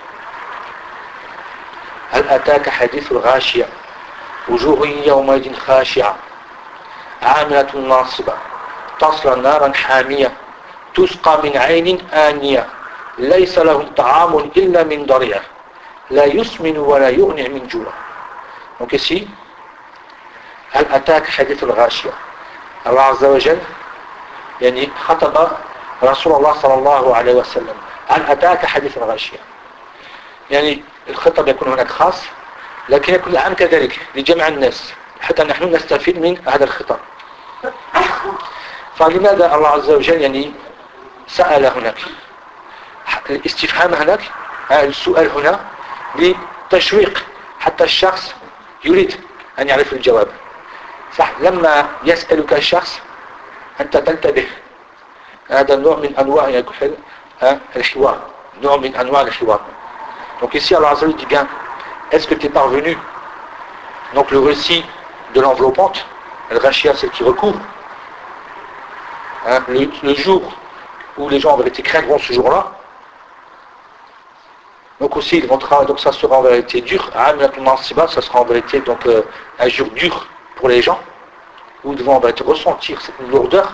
هل أتاك حديث الغاشية وجوه يومئذ خاشعة عاملة ناصبة تصلى نارا حامية تسقى من عين آنية ليس لهم طعام إلا من ضريع لا يسمن ولا يغني من جوع. Donc ici, هل أتاك حديث الغاشية. الله عز وجل يعني خطب رسول الله صلى الله عليه وسلم هل أتاك حديث الغاشية. يعني الخطب يكون هناك خاص لكن يكون العام كذلك لجميع الناس حتى نحن نستفيد من هذا الخطاب. فلماذا الله عز وجل يعني سأل هناك الاستفهام هناك السؤال هنا لتشويق حتى الشخص يريد أن يعرف الجواب. صح لما يسألك الشخص أنت تنتبه هذا نوع من أنواع الحوار نوع من أنواع الحوار. Donc ici Allah Azza wa Jalla dit bien est-ce que tu es parvenu. Donc le récit de l'enveloppante Al-Ghashiyah c'est qui recouvre le jour où les gens en vérité craindront ce jour-là. Donc aussi ils vont travailler, donc ça sera en vérité dur. Ça sera en vérité donc un jour dur pour les gens où ils vont en vérité ressentir cette lourdeur.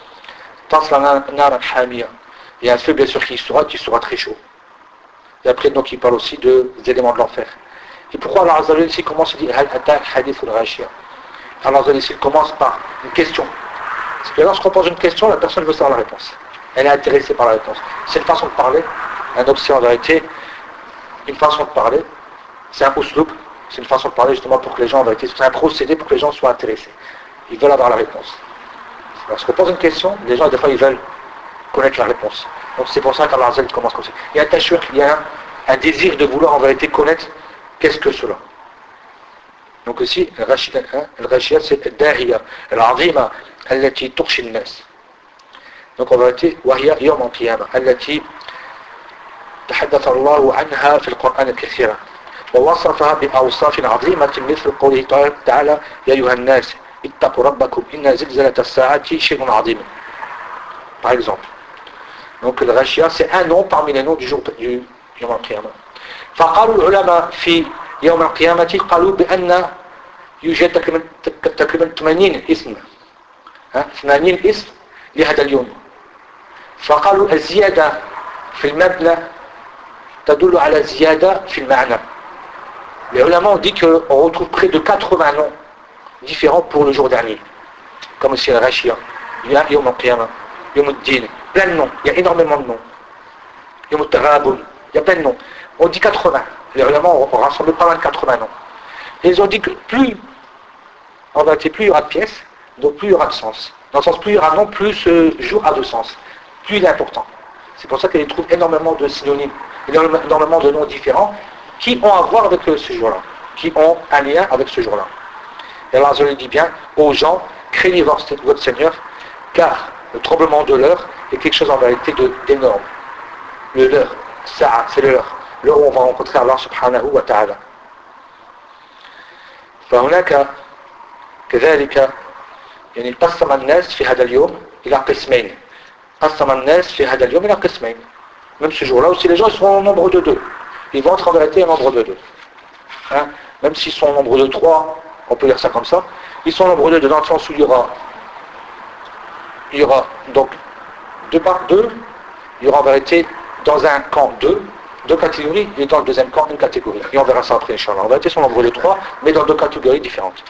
Il y a un feu bien sûr qui sera très chaud. Et après donc il parle aussi des éléments de l'enfer. Et pourquoi Allah Azza wa Jalla ici commence à dire Hal atak hadith al-Ghashiyah. Allah Azza wa Jalla ici commence par une question. Parce que lorsqu'on pose une question, la personne veut savoir la réponse. Elle est intéressée par la réponse. C'est une façon de parler. Donc c'est en vérité une façon de parler. C'est un usloub. C'est une façon de parler justement pour que les gens en vérité. C'est un procédé pour que les gens soient intéressés. Ils veulent avoir la réponse. Lorsqu'on pose une question, les gens des fois ils veulent connaître la réponse. Donc c'est pour ça qu'Allah Azza wa Jalla commence comme ça. Il y a un tashwiq, il y a un désir de vouloir en vérité connaître qu'est-ce que cela. Donc ici, Al-Ghashiyah c'est Al-Dahiya, Al-Azima, التي تخشي الناس. Donc en vérité, وهي يوم القيامة التي تحدث الله عنها في القرآن كثيرا ووصفها بأوصاف عظيمة مثل قوله تعالى يا أيها الناس اتقوا ربكم إن زلزلة الساعة شيء عظيم. Par exemple. Donc le Ghashiyah c'est un nom parmi les noms du jour du يوم القيامة. فقالوا العلماء في يوم القيامة قالوا بأن يوجد تقريبا 80 اسم 80 اسم لهذا اليوم. فقالوا الزيادة في المبنى تدل على زيادة في المعنى. Les ulama ont dit qu'on retrouve près de 80 noms différents pour le jour dernier. Comme aussi le Ghashiyah, il y a Yom al-Qiyamah, Yom al-Din, plein de noms, il y a énormément de noms. Yom al-Taghabun, il y a plein de noms. On dit 80. Les ulama ont rassemblé pas mal de 80 noms. Et ils ont dit que plus il y aura de pièces, donc plus il y aura de sens. Dans le sens plus il y aura de noms, plus ce jour a de sens. Plus il est important. C'est pour ça qu'ils trouvent énormément de synonymes, énormément de noms différents qui ont à voir avec ce jour-là, qui ont un lien avec ce jour-là. Et Allah dit bien aux gens, craignez votre Seigneur, car le tremblement de l'heure est quelque chose en vérité d'énorme. Le l'heure, ça, c'est l'heure où on va rencontrer Allah subhanahu wa ta'ala. فهناك كذلك يعني قسم الناس في هذا اليوم إلى قسمين. قسم الناس في هذا اليوم إلى قسمين. Même ce jour-là aussi les gens seront au nombre de 2. Ils vont être en vérité un nombre de 2. Même s'ils sont au nombre de 3, on peut dire ça comme ça, ils sont au nombre de 2 dans le sens où il y aura donc 2 par 2, il y aura en vérité dans un camp 2 catégories et dans le deuxième camp une catégorie. Et on verra ça après, Inch'Allah. En vérité, ils sont au nombre de 3, mais dans 2 catégories différentes.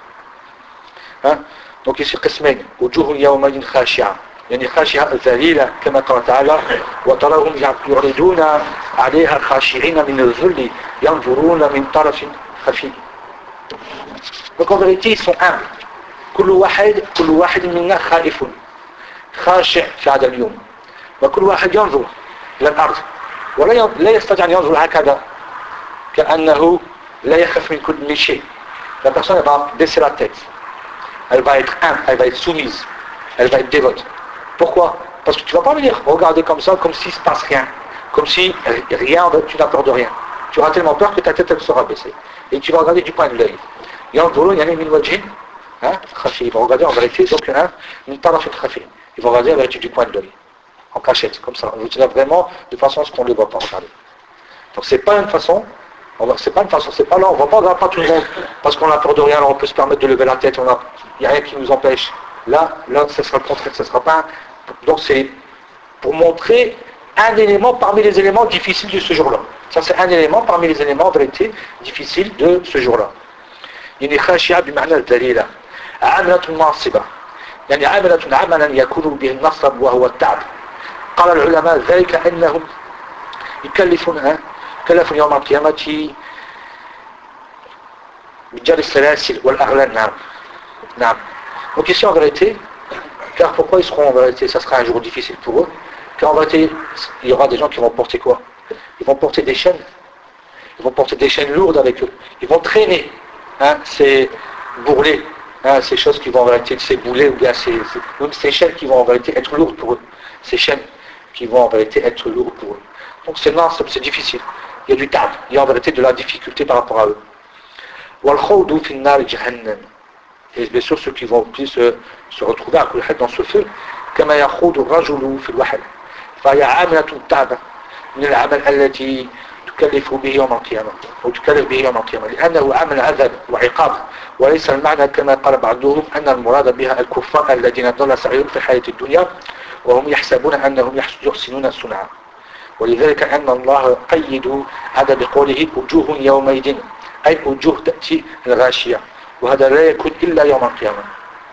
Donc ici, قسمين وجوه يومئذ خاشعة يعني خاشعة ذليلة كما قال تعالى وتراهم يعرضون عليها خاشعين من الذل ينظرون من طرف خفي. Donc en vérité ils sont humbles. كل واحد منا خائف خاشع في هذا اليوم وكل واحد ينظر إلى الأرض ولا يستطيع أن ينظر هكذا كأنه لا يخاف من كل شيء. La personne va baisser la tête, elle va être humble, elle va être soumise, elle va être dévote. Pourquoi? Parce que tu ne vas pas venir regarder comme ça, comme s'il ne se passe rien, comme si rien, tu n'as peur de rien. Tu auras tellement peur que ta tête elle sera baissée. Et tu vas regarder du coin de l'œil. Ils vont regarder en vérité, donc une taraf khafi. Ils vont regarder en vérité du coin de l'œil, en cachette, comme ça. On vous tient vraiment de façon à ce qu'on ne les voit pas regarder. Donc c'est pas une façon, c'est pas là, on ne voit pas tout le monde, parce qu'on a peur de rien, alors on peut se permettre de lever la tête, il n'y a rien qui nous empêche. Là, ce sera le contraire, ce sera pas. Donc c'est pour montrer un élément parmi les éléments difficiles de ce jour-là. Ça, c'est un élément parmi les éléments en vérité difficiles de ce jour-là. يعني خاشعة بمعنى الذليلة عاملة ناصبة يعني عاملة عملا يكون به النصب وهو التعب. قال العلماء ذلك أنهم يكلفون يوم القيامة بجر السلاسل والأغلال. نعم نعم. Donc ici en vérité, car pourquoi ils seront en vérité, ça sera un jour difficile pour eux, car en vérité il y aura des gens qui vont porter quoi? Ils vont porter des chaînes, ils vont porter des chaînes lourdes avec eux, ils vont traîner ces bourrelets, ces choses qui vont en vérité, ces boulets ou bien ces chaînes qui vont en vérité être lourdes pour eux, ces chaînes qui vont en vérité être lourdes pour eux. Donc c'est difficile, il y a du tab, il y a en vérité de la difficulté par rapport à eux. وَالْخَوْضُ فِي النَّارِ جَهَنَّمَ. Et bien sûr ceux qui vont plus se retrouver à kulhad dans ce feu, كما يخوض الرجل في الوحل فهي عاملة تعبة من العمل التي تكلف به يوم القيامة أو تكلف به يوم القيامة لأنه عمل عذاب وعقاب وليس المعنى كما قال بعضهم أن المراد بها الكفار الذين ضل سعيهم في الحياة الدنيا وهم يحسبون أنهم يحسنون صنعا ولذلك أن الله قيد هذا بقوله وجوه يومئذ أي وجوه تأتي الغاشية وهذا لا يكون إلا يوم القيامة.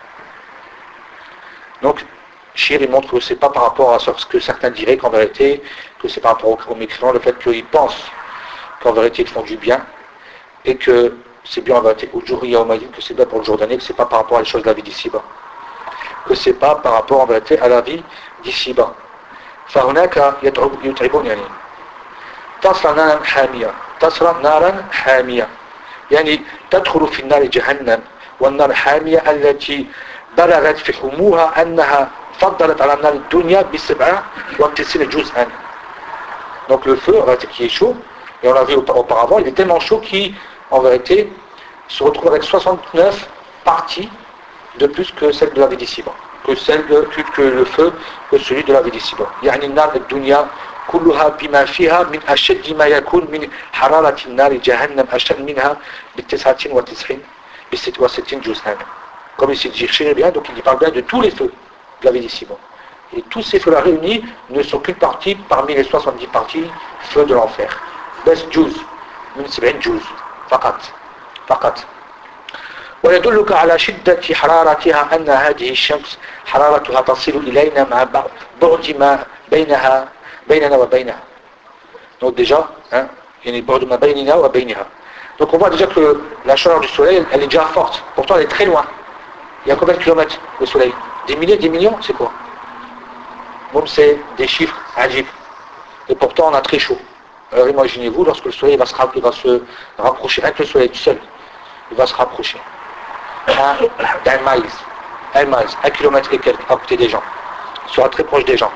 Donc Shir montre que c'est pas par rapport à ce que certains diraient qu'en vérité, que c'est par rapport aux mécréants, le fait qu'ils pensent qu'en vérité ils font du bien et que c'est bien en vérité au jour que c'est bien pour le jour dernier, que c'est pas par rapport à les choses de la vie d'ici-bas, que c'est pas par rapport en vérité à la vie d'ici-bas. فهناك يتعبون يعني تصل نارا حامية يعني تدخل في النار جهنم والنار حامية التي بلغت في حموها أنها فضلت على النار الدنيا ب97 جزءا. Donc le feu en vérité qui est chaud, et on l'a vu auparavant, il est tellement chaud qu'il en vérité se retrouve avec 69 parties de plus que celle de la vie d'ici-bas, que le feu, que celui de la vie d'ici-bas. يعني النار الدنيا كلها بما فيها من أشد ما يكون من حرارة النار جهنم أشد منها ب69 جزءا. Comme il s'est dit bien, donc il parle bien de tous les feux de la vie d'ici-bas. Et tous ces feux-là réunis ne sont qu'une partie parmi les 70 parties feux de l'enfer. بس جزء من 70 جزء فقط. ويدلك على شدة حرارتها أن هذه الشمس حرارتها تصل إلينا مع بعد ما بيننا وبينها. Donc déjà, il y a بعد ما بيننا وبينها. Donc on voit déjà que la chaleur du soleil, elle est déjà forte. Pourtant elle est très loin. Il y a combien de kilomètres le soleil? Des milliers, des millions? C'est quoi? Bon, c'est des chiffres ajib. Et pourtant on a très chaud. Alors imaginez-vous lorsque le soleil va se rapprocher, avec le soleil tout seul, il va se rapprocher. d'un miles, 1 kilomètre et quelques à côté des gens. Il sera très proche des gens.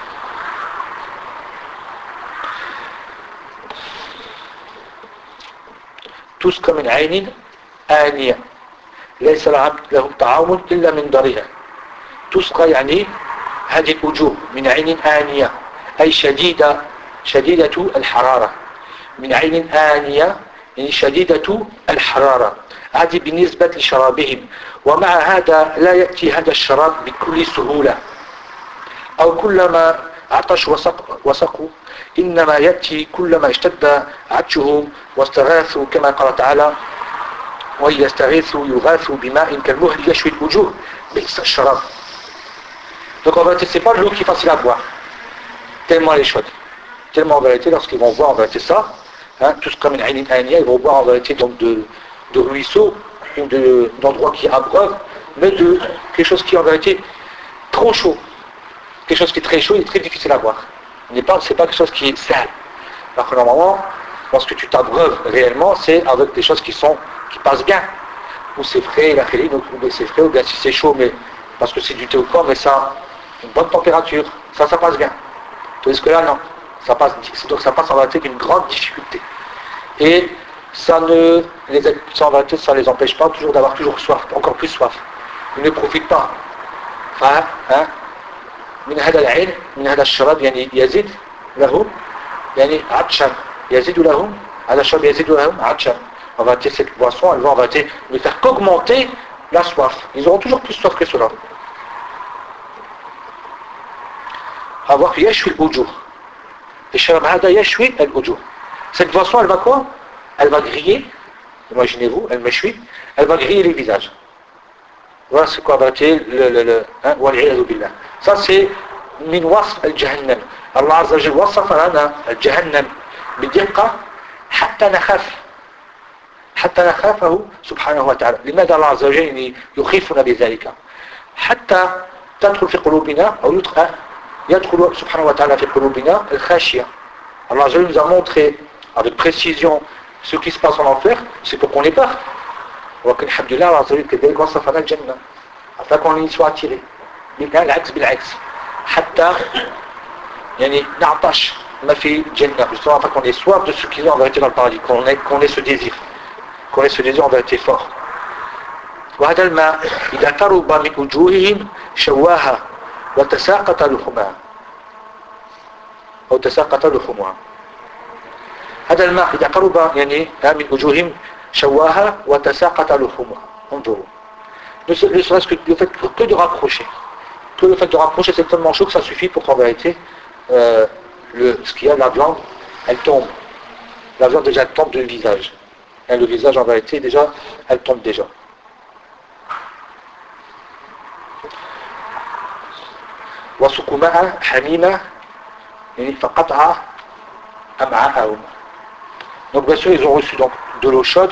Tous comme une عين آنية ليس لهم طعام إلا من ضريع. تسقى يعني هذه الوجوه من عين آنية أي شديدة الحرارة. من عين آنية يعني شديدة الحرارة. هذه بالنسبة لشرابهم. ومع هذا لا يأتي هذا الشراب بكل سهولة أو كلما عطش وسقوا إنما يأتي كلما اشتد عطشهم واستغاثوا كما قال تعالى وإن يستغيثوا يغاثوا بماء كالمهل يشوي الوجوه بئس الشراب. Donc en vérité c'est pas l'eau qui est facile à boire tellement elle est chaude, tellement en vérité lorsqu'ils vont boire en vérité ça, tous comme une aïnin aïnia, ils vont boire en vérité donc de ruisseaux ou d'endroits qui abreuvent, mais de quelque chose qui est en vérité trop chaud, quelque chose qui est très chaud et très difficile à boire. C'est pas quelque chose qui est sale. Alors que normalement, lorsque tu t'abreuves réellement, c'est avec des choses qui passent bien. Ou c'est frais, ou c'est frais, ou bien si c'est chaud, mais parce que c'est du thé au corps, mais ça a une bonne température, ça passe bien. Tandis que là, non. Donc ça passe en vérité avec une grande difficulté. Et ça en vérité, ça les empêche pas toujours d'avoir toujours soif, encore plus soif. Ils ne profitent pas. من هذا العين من هذا الشراب يعني يزيد لهم يعني عطشا يزيد لهم هذا الشراب يزيد لهم عطشا. On va dire cette boisson, elle va ne faire qu'augmenter la soif. Ils auront toujours plus soif que cela. avoir yashwi al-wujuh. الشراب هذا يشوي الوجوه. Cette boisson, elle va quoi? Elle va griller, imaginez-vous, elle m'échoui, elle va griller les visages. Voilà ce qu'on va dire والعياذ بالله. Ça c'est من وصف الجهنم. الله عز وجل وصف لنا الجهنم بدقة حتى نخافه سبحانه وتعالى. لماذا الله عز وجل يخيفنا بذلك؟ حتى تدخل في قلوبنا أو يدخل سبحانه وتعالى في قلوبنا الخاشية. Allah Azza wa Jalla nous a montré avec précision ce qui se passe en enfer, c'est pour qu'on ait peur. ولكن الحمد لله الله عز وجل كذلك وصفنا الجنة afin qu'on y soit attiré. بالعكس حتى يعني نعطش ما في الجنة justement afin qu'on ait soif de ce qu'il y a en vérité dans le paradis, qu'on ait ce désir en vérité fort. وهذا الماء إذا قرب من وجوههم شواها وتساقط لحمها أو تساقط لحمها. هذا الماء إذا قرب يعني من وجوههم شواها وتساقط لحمها. انظروا. Ne serait-ce que le fait de rapprocher. Que le fait de rapprocher, c'est tellement chaud que ça suffit pour qu'en vérité, ce qu'il y a, la viande, elle tombe. La viande déjà tombe du visage. Et le visage en vérité, déjà, elle tombe déjà. وسقوا ماء حميمة يعني فقطع أمعاءهم. Donc bien sûr ils ont reçu donc de l'eau chaude.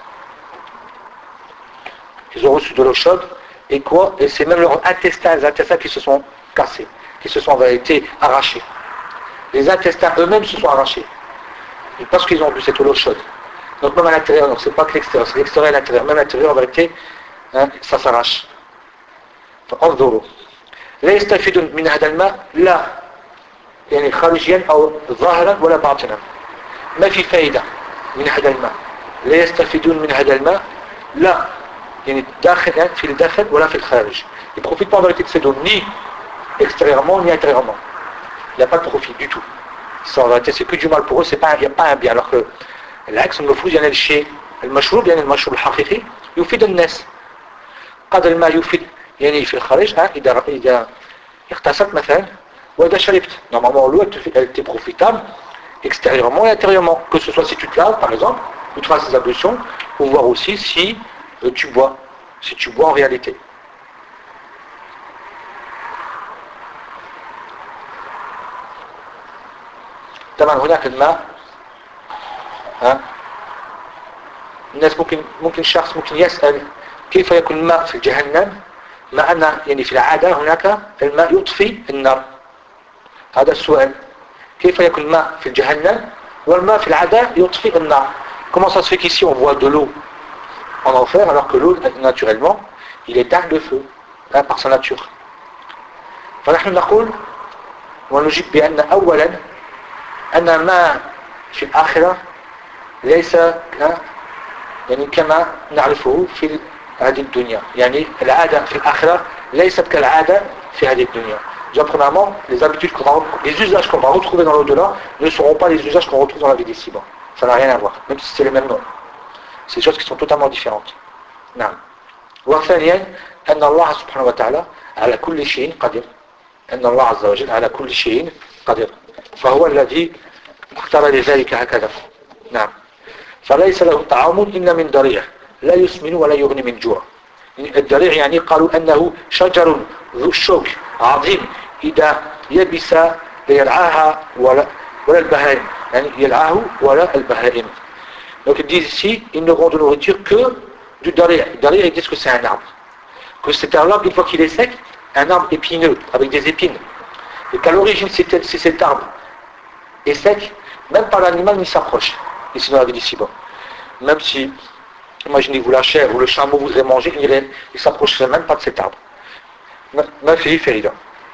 Ils ont reçu de l'eau chaude et quoi? Et c'est même leurs intestins, les intestins qui se sont cassés, qui se sont en vérité arrachés. Les intestins eux-mêmes se sont arrachés. Et parce qu'ils ont bu cette eau chaude. Donc même à l'intérieur, donc c'est pas que l'extérieur, c'est l'extérieur et l'intérieur. Même à l'intérieur en vérité, hein, ça s'arrache. انظروا لا يستفيدون من هذا الماء لا يعني خارجيا أو ظاهرا ولا باطنا. ما في فائدة من هذا الماء. لا يستفيدون من هذا الماء لا يعني داخل في الداخل ولا في الخارج. Ils ne profitent pas en vérité de ces eaux ni extérieurement ni intérieurement. Il n'y a pas de profit du tout. Ça en vérité c'est que du mal pour eux, il n'y a pas un bien. Alors que العكس المفروض يعني الشيء المشروب يعني المشروب الحقيقي يفيد الناس. قدر ما يفيد يعني في الخارج إذا اغتسلت مثلا وإذا شربت normalement l'eau elle était profitable extérieurement et intérieurement, que ce soit si tu te laves par exemple ou tu fasses des ablutions pour voir aussi si tu bois en réalité. طبعا هناك الماء الناس ممكن شخص ممكن يسأل كيف يكون الماء في جهنم مع أن يعني في العادة هناك الماء يطفي النار. هذا السؤال كيف يكون الماء في الجهنم والماء في العادة يطفي النار. Comment ça se fait qu'ici on voit de l'eau en enfer alors que l'eau naturellement il éteint le feu par sa nature. فنحن نقول ونجيب بأن أولا أن ما في الآخرة ليس يعني كما نعرفه في هذه الدنيا. يعني العادة في الآخرة ليست كالعادة في هذه الدنيا. Déjà premièrement, les usages qu'on va retrouver dans l'au-delà ne seront pas les usages qu'on retrouve dans la vie d'ici-bas. Ça n'a rien à voir, même si c'est les mêmes noms. C'est des choses qui sont totalement différentes. نعم. وثانيا أن الله سبحانه وتعالى على كل شيء قدير. أن الله عز وجل على كل شيء قدير. فهو الذي اختار لذلك هكذا. نعم. فليس له طعام إلا من ضريع لا يسمن ولا يغني من جوع. الضريع يعني قالوا أنه شجر ذو الشوك عظيم إذا يبس لا يرعاها ولا البهائم يعني يرعاه ولا البهائم. Donc ils disent ici ils n'auront de nourriture que du daria. Daria ils disent que c'est un arbre. Que c'est un arbre une fois qu'il est sec, un arbre épineux avec des épines. Et qu'à l'origine si cet arbre est sec, même pas l'animal n'y s'approche. Ici dans la vie d'ici-bas. Même si imaginez-vous la chèvre ou le chameau voudrait manger, il ne s'approcherait même pas de cet arbre. ما فيه فائدة.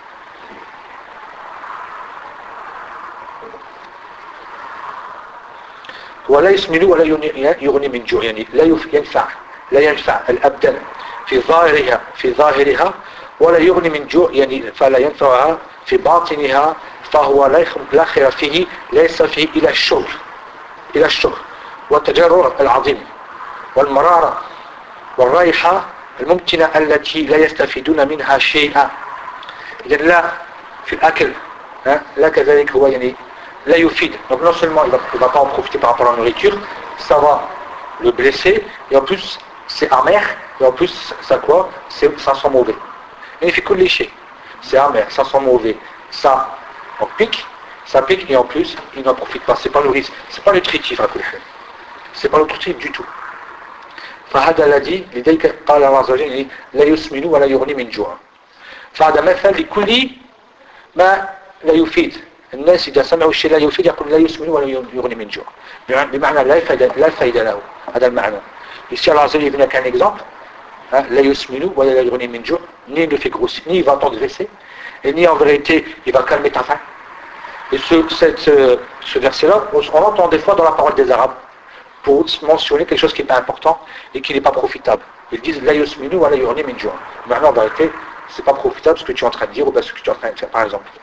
ولا يسمن ولا يغني من جوع يعني لا ينفع الأبدان في ظاهرها ولا يغني من جوع يعني فلا ينفعها في باطنها فهو لا خير فيه ليس فيه إلى الشر والتجرع العظيم والمرارة والرائحة الممتنة التي لا يستفيدون منها شيئا. إذن لا في الأكل hein, là كذلك هو يعني لا يفيد. Donc non seulement il va pas en profiter par rapport à la nourriture, ça va le blesser, et en plus c'est amer, et en plus ça quoi, ça sent mauvais. Et il fait que lécher, c'est amer, ça sent mauvais, ça on pique, ça pique, et en plus il n'en profite pas, c'est pas nourrice, c'est pas nutritif à كل حال, c'est pas nutritif du tout. فهذا الذي لذلك قال الله عز وجل لا يسمن ولا يغني من جوع. فهذا مثل لكل ما لا يفيد. الناس إذا سمعوا الشيء لا يفيد يقول لا يسمن ولا يغني من جوع، بمعنى لا فائدة له. هذا المعنى. Ici Allah Azza wa Jalla vient avec un exemple, لا يسمن ولا يغني من جوع, ni il ne fait grossir, ni il va t'engraisser, et ni en vérité il va calmer ta faim. Et ce verset-là, on l'entend des fois dans la parole des Arabes pour mentionner quelque chose qui n'est pas important et qui n'est pas profitable. Ils disent la yusminu wa la yurni min ju'a. Maintenant en vérité, c'est pas profitable ce que tu es en train de dire ou bien ce que tu es en train de faire, par exemple.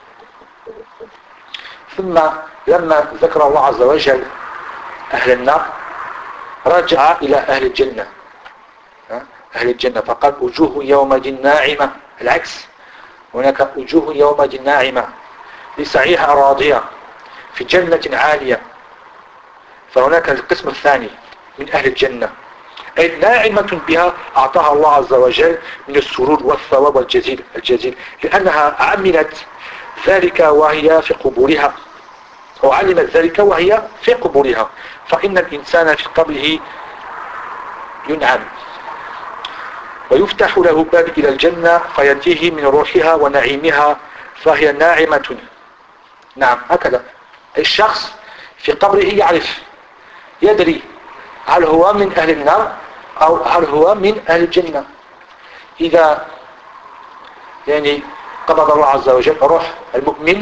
ثم لما ذكر الله عز وجل أهل النار رجع إلى أهل الجنة. أهل الجنة فقال وجوه يومئذ ناعمة. العكس، هناك وجوه يومئذ ناعمة لسعيها راضية في جنة عالية. فهناك القسم الثاني من أهل الجنة أي ناعمة بها أعطاها الله عز وجل من السرور والثواب الجزيل لأنها عملت ذلك وهي في قبورها، أو علمت ذلك وهي في قبورها. فإن الإنسان في قبره ينعم ويفتح له باب إلى الجنة فيأتيه من روحها ونعيمها فهي ناعمة. نعم هكذا الشخص في قبره يعرف، يدري هل هو من أهل النار أو هل هو من أهل الجنة. إذا يعني قبض الله عز وجل روح المؤمن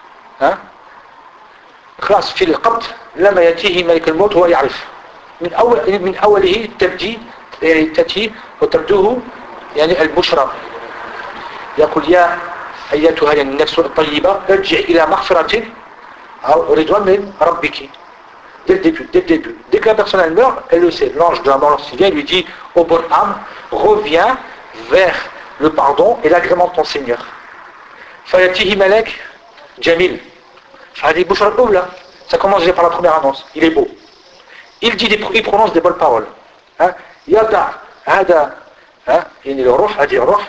خلاص في القبض لما يأتيه ملك الموت هو يعرف من أوله تأتي وتبدوه يعني البشرى، يقول يا أيتها النفس الطيبة ارجع إلى مغفرة أو رضوان من ربك. Dès le début. Dès que la personne elle meurt, elle le sait. L'ange de la mort lorsqu'il vient, lui dit ô bonne âme, reviens vers le pardon et l'agrément de ton Seigneur. Fayatihi Malek Jamil. Fayatihi Bouchra Oula. Ça commence déjà par la première annonce. Il est beau. Il prononce des bonnes paroles. Yada, Hada, يعني الروح هذه الروح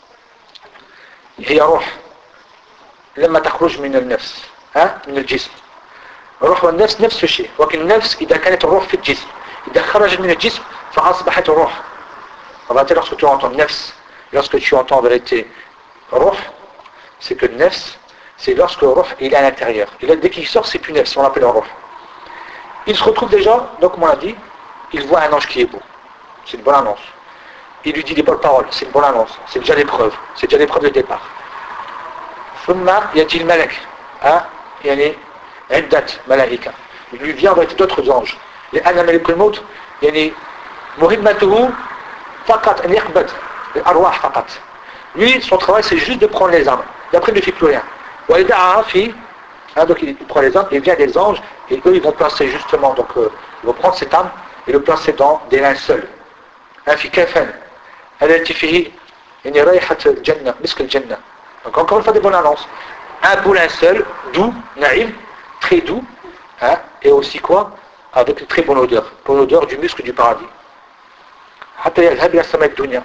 هي روح لما تخرج من النفس من الجسم. الروح والنفس نفس الشيء، ولكن النفس إذا كانت الروح في الجسم إذا خرجت من الجسم فأصبحت الروح. Lorsque tu entends nefs, lorsque tu entends en vérité roh, c'est que nefs, c'est lorsque le roh il est à l'intérieur. Et là, dès qu'il sort, c'est plus nefs, on l'appelle le roh. Il se retrouve déjà, donc comme on l'a dit, il voit un ange qui est beau. C'est une bonne annonce. Il lui dit des bonnes paroles, c'est une bonne annonce. C'est déjà l'épreuve. C'est déjà l'épreuve de départ. ثم يأتي الملك يعني عدة ملائكة. Il lui vient avec d'autres anges. لأن ملك الموت يعني مهمته فقط أن يقبض الأرواح فقط. Lui, son travail, c'est juste de prendre les âmes. Et après, il ne fait plus rien. ويدعها في donc il prend les âmes, il vient des anges, et eux, ils vont placer justement, donc ils vont prendre cette âme et le placer dans des linceuls. في كفن التي فيه يعني رائحة الجنة مسك الجنة. Donc encore une fois, des bonnes annonces. Un beau linceul, doux, naïm, très doux, et aussi quoi? Avec une très bonne odeur du muscle du paradis. حتى يذهب إلى السماء الدنيا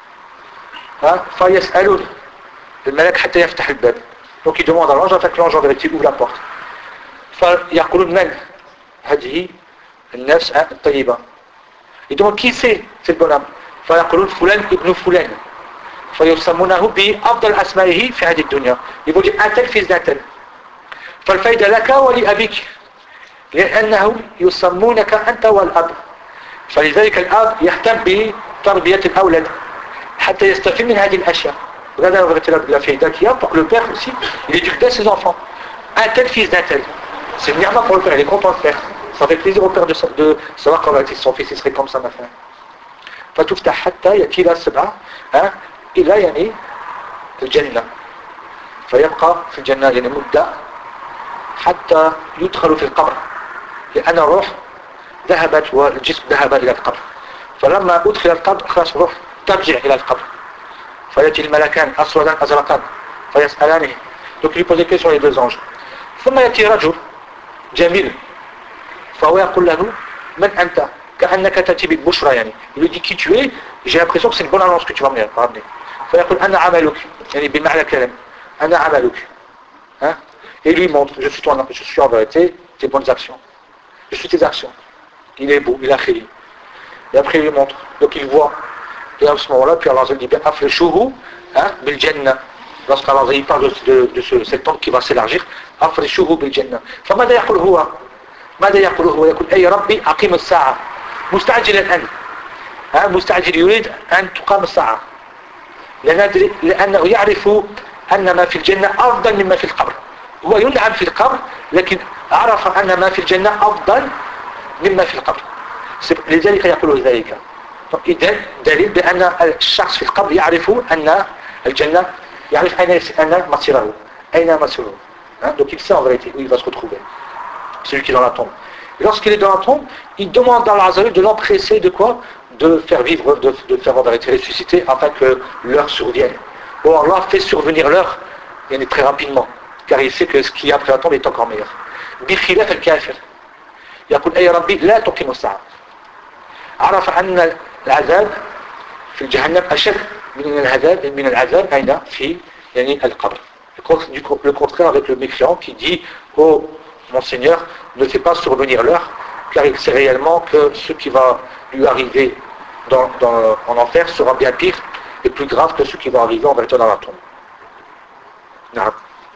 فيسألون الملك حتى يفتح الباب. Donc il demande à l'ange, afin que l'ange en vérité ouvre la porte. فيقولون من هذه النفس الطيبة. Il demande qui c'est cette bonne âme. فيقولون فلان ابن فلان فيسمونه بأفضل أسمائه في هذه الدنيا. Ils vont dire un tel fils d'un tel. فالفائدة لك ولأبيك لأنه يسمونك أنت والأب. فلذلك الأب يهتم بتربية الأولاد حتى يستفيد من هذه الأشياء. Regardez la faïda qu'il y a pour que le père aussi il éduque bien ses enfants. Un tel fils d'un tel. C'est une ni'ma pour le père, il est content de faire. Ça fait plaisir au père de savoir qu'en réalité son fils il serait comme ça ma fin. فتفتح حتى يأتي إلى السبعة إلى يعني الجنة. فيبقى في الجنة يعني مدة حتى يدخل في القبر لأن الروح ذهبت والجسم ذهب إلى القبر. فلما أدخل القبر خلاص الروح ترجع إلى القبر. فيأتي الملكان أسودان أزرقان فيسألانه Donc il lui pose des questions les deux anges. ثم يأتي رجل جميل فهو يقول له من أنت كأنك تأتي بالبشرى يعني. Il lui dit qui tu es, j'ai l'impression que c'est une bonne annonce que tu vas me ramener. فيقول أنا عملك يعني بمعنى الكلام أنا عملك. Hein? Et il lui montre, je suis en vérité tes bonnes actions. Je suis tes actions. Il est beau, il a khili. Et après il lui montre. Donc il voit. Et à ce moment-là, puis Allah dit, afrishuhu, bil jannah. Lorsqu'Allah il parle de cet homme qui va s'élargir, afrishuhu bil jannah. فماذا يقول هو؟ ماذا يقول هو؟ يقول أي ربي أقيم الساعة. مستعجلا أنت. مستعجل يريد أن تقام الساعة. لأنه يعرف أن ما في الجنة أفضل مما في القبر. هو ينعم في القبر لكن عرف أن ما في الجنة أفضل مما في القبر. لذلك يقول ذلك. إذن دليل بأن الشخص في القبر يعرف أن الجنة يعرف أين مصيره أين مصيره. Donc il sait en vérité où il va se retrouver. Celui qui est dans la tombe. Et lorsqu'il est dans la tombe, il demande à Allah de l'empresser de quoi? De faire vivre, de faire en vérité ressusciter afin que l'heure survienne. Bon, Allah fait survenir l'heure très rapidement, car il sait que ce qui est après la tombe est encore meilleur. بخلاف الكافر يقول أي ربي لا تقيم الساعة. عرف أن العذاب في جهنم أشد من العذاب أين في القبر. Le contraire avec le mécréant qui dit oh mon Seigneur ne fait pas survenir l'heure car il sait réellement que ce qui va lui arriver en enfer sera bien pire et plus grave que ce qui va arriver en vérité dans la tombe. نعم.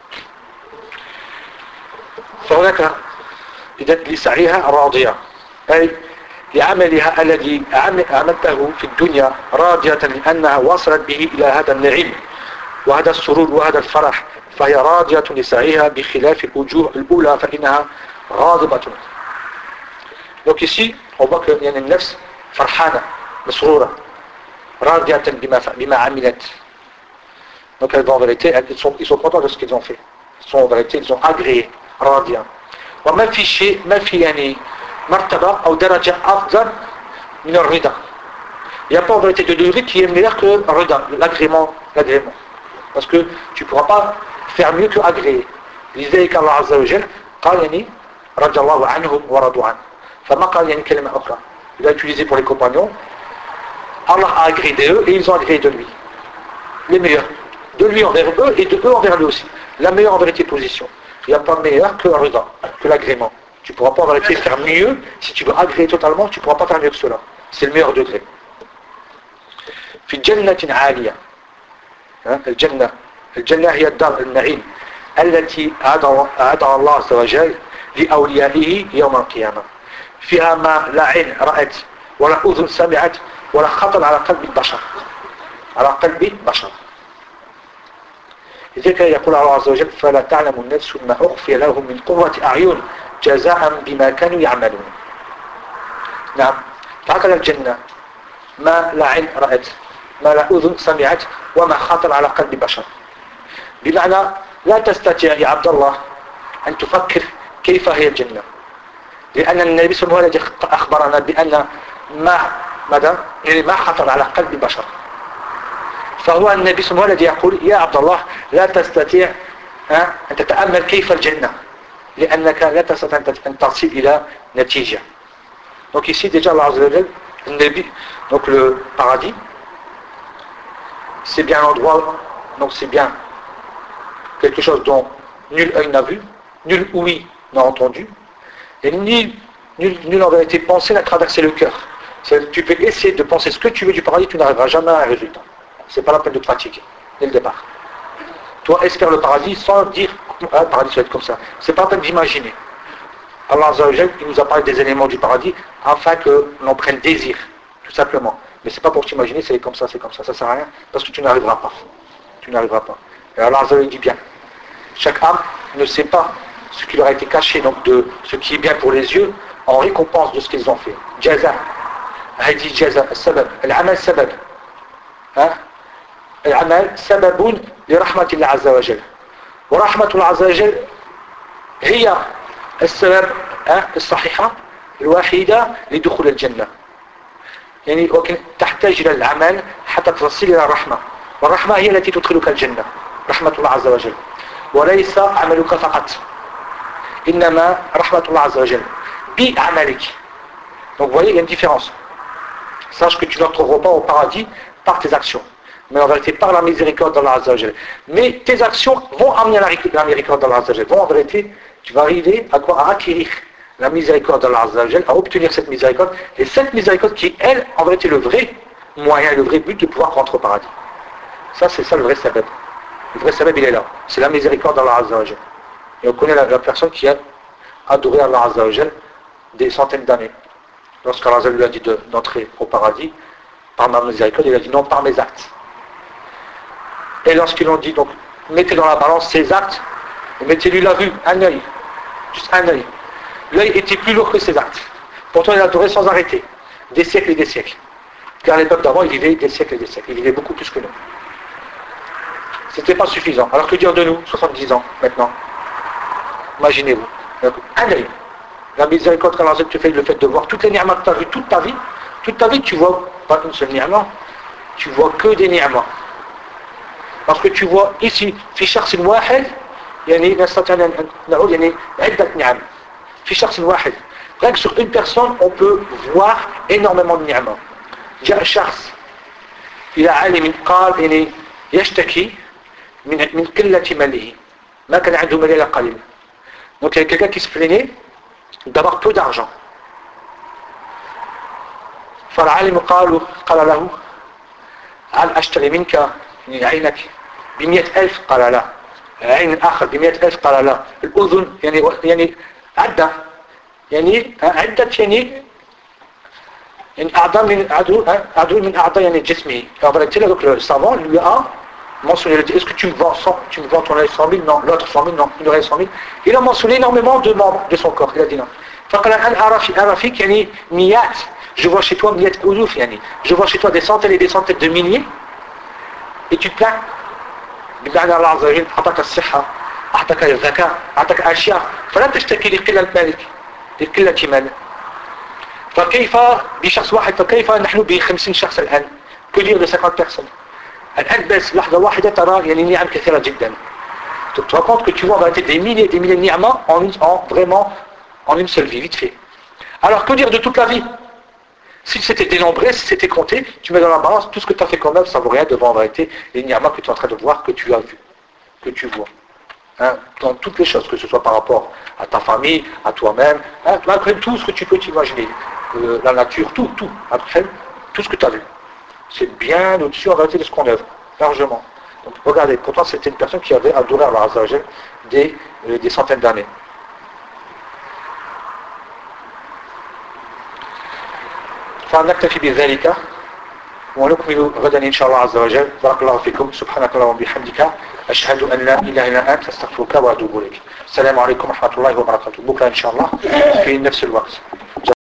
فهناك إذا لسعيها راضية أي لعملها الذي عملته في الدنيا راضية لأنها وصلت به إلى هذا النعيم وهذا السرور وهذا الفرح فهي راضية لسعيها بخلاف الوجوه الأولى فإنها غاضبة. Donc ici on voit qu'il y a une nefs farhana مسرورة راضية بما عملت. Donc elles vont en vérité ils sont contents de ce qu'ils ont fait. Ils sont en vérité ils ont agréé راضية. وما في شيء ما في مرتبة أو درجة أفضل من الرضا. Il n'y a pas en vérité de degré qui est meilleur que rida, l'agrément. Parce que tu ne pourras pas faire mieux que agréer. لذلك الله عز وجل قال رضي الله عنهم ورضوا عنه. فما قال كلمة أخرى. Il a utilisé pour les compagnons. Allah a agréé d'eux et ils ont agréé de lui. Les meilleurs. De lui envers eux et de eux envers lui aussi. La meilleure en vérité position. Il n'y a pas meilleur que rida, que l'agrément. Tu ne pourras pas en vérité faire mieux. Si tu veux agréer totalement, tu ne pourras pas faire mieux que cela. C'est le meilleur degré. في جنة عالية. الجنة هي الدار النعيم التي أعدها الله عز وجل لأوليائه يوم القيامة. فيها ما لا عين رأت ولا أذن سمعت ولا خطر على قلب البشر. لذلك يقول الله عز وجل فلا تعلم النفس ما أخفي لهم من قرة أعين جزاء بما كانوا يعملون. نعم. فهكذا الجنة ما لا عين رأت ما لا أذن سمعت وما خطر على قلب بشر. بمعنى لا تستطيع يا عبد الله أن تفكر كيف هي الجنة لأن النبي صلى الله عليه وسلم أخبرنا بأن ما خطر على قلب بشر. فهو النبي صلى الله عليه وسلم يقول يا عبد الله لا تستطيع أن تتأمل كيف الجنة لأنك لا تستطيع أن تصل إلى نتيجة. Donc ici déjà Allah Azza wa Jal, donc le paradis c'est bien l'endroit, donc c'est bien quelque chose dont nul œil n'a vu, nul ouïe n'a entendu, et nul en vérité pensée n'a traversé le cœur. Tu peux essayer de penser ce que tu veux du paradis, tu n'arriveras jamais à un résultat. C'est pas la peine de te fatiguer dès le départ. Toi espère le paradis sans dire le paradis va être comme ça. C'est pas la peine d'imaginer. Allah Azza wa Jal, il nous a parlé des éléments du paradis afin que l'on prenne désir, tout simplement. Mais c'est pas pour t'imaginer, c'est comme ça, ça sert à rien, parce que tu n'arriveras pas. Et Allah Azza wa Jal dit bien, chaque âme ne sait pas ce qui leur a été caché, donc de ce qui est bien pour les yeux, en récompense de ce qu'ils ont fait. Jaza, hadi jaza, sabab, al-amal sabab. العمل سبب لرحمة الله عز وجل ورحمة الله عز وجل هي السبب الصحيحة الوحيدة لدخول الجنة. يعني تحتاج إلى العمل حتى تصل إلى الرحمة والرحمة هي التي تدخلك الجنة رحمة الله عز وجل. وليس عملك فقط إنما رحمة الله عز وجل بعملك. Donc vous voyez, il y a une différence. Sache que tu ne retrouveras pas au paradis par tes actions, mais en vérité par la miséricorde d'Allah Azza wa Jal. Mais tes actions vont amener la miséricorde d'Allah Azza wa Jal. Vont en vérité, tu vas arriver à quoi? À acquérir la miséricorde d'Allah Azza wa Jal, à obtenir cette miséricorde. Et cette miséricorde qui est, elle, en vérité, le vrai moyen, le vrai but de pouvoir rentrer au paradis. Ça, c'est ça le vrai sabab. Le vrai sabab, il est là. C'est la miséricorde d'Allah Azza wa Jal. Et on connaît la personne qui a adoré Allah Azza wa Jal des centaines d'années. Lorsqu'Allah lui a dit d'entrer au paradis, par ma miséricorde, il a dit non, par mes actes. Et lorsqu'ils l'ont dit, donc, mettez dans la balance ses actes, et mettez-lui la vue, un œil, juste un œil. L'œil était plus lourd que ses actes. Pourtant, il adorait sans arrêter, des siècles et des siècles. Car les peuples d'avant, ils vivaient des siècles et des siècles. Ils vivaient beaucoup plus que nous. C'était pas suffisant. Alors que dire de nous, 70 ans, maintenant? Imaginez-vous. Un œil. La miséricorde qu'Allah te fait, le fait de voir toutes les ni'mas que tu as vues toute ta vie, tu vois pas une seule ni'ma, tu vois que des ni'mas. Parce que tu vois ici, في شخص واحد يعني نستطيع أن نقول يعني عدة نعم. في شخص واحد. Rien que sur une personne, on peut voir énormément de ni'ma. جاء شخص إلى عالم قال يعني يشتكي من قلة ماله. ما كان عنده مال إلا قليل. Donc il y a quelqu'un qui se plaignait d'avoir peu d'argent. فالعالم قال له هل أشتري منك عينك ب100,000 قال لا. عين آخر ب100,000 قال لا. الأذن يعني عدة أعضاء من أعضاء يعني جسمه. Donc le savant lui a mentionné, il a dit, est-ce que tu me vends ton œil 100 000? Non. L'autre 100 000? Non. Une oreille 100 000. Il a mentionné énormément de membres de son corps. Il a dit non. فقال أنا أرى فيك يعني مئات. Je vois chez toi مئات ألوف يعني. Je vois chez toi des centaines et des centaines de milliers. Et tu te plains. بمعنى الله عز وجل أعطاك الصحة، أعطاك الذكاء، أعطاك أشياء، فلا تشتكي لقلة مالك، لقلة مالك. فكيف بشخص واحد؟ فكيف نحن ب50 شخص الآن؟ que dire de 50 personnes؟ الآن بس لحظة واحدة ترى يعني نعم كثيرة جدا. Tu te rends compte que tu vois en vérité des milliers de ni'ma en une seule vie, vite fait. Alors que dire de toute la vie? Si c'était dénombré, si c'était compté, tu mets dans la balance tout ce que tu as fait comme œuvre, ça vaut rien devant en vérité les ni'ma que tu es en train de voir, que tu as vu, que tu vois. Hein, dans toutes les choses, que ce soit par rapport à ta famille, à toi-même, hein, après tout ce que tu peux t'imaginer, la nature, tout, après tout ce que tu as vu. C'est bien au-dessus en vérité de ce qu'on œuvre, largement. Donc regardez, pourtant c'était une personne qui avait adoré Allah Azza wa Jal des centaines d'années. فنكتفي بذلك ونكمل غدا إن شاء الله عز وجل. بارك الله فيكم. سبحانك اللهم وبحمدك أشهد أن لا إله إلا أنت أستغفرك وأتوب إليك. السلام عليكم ورحمة الله وبركاته. بكرة إن شاء الله في نفس الوقت.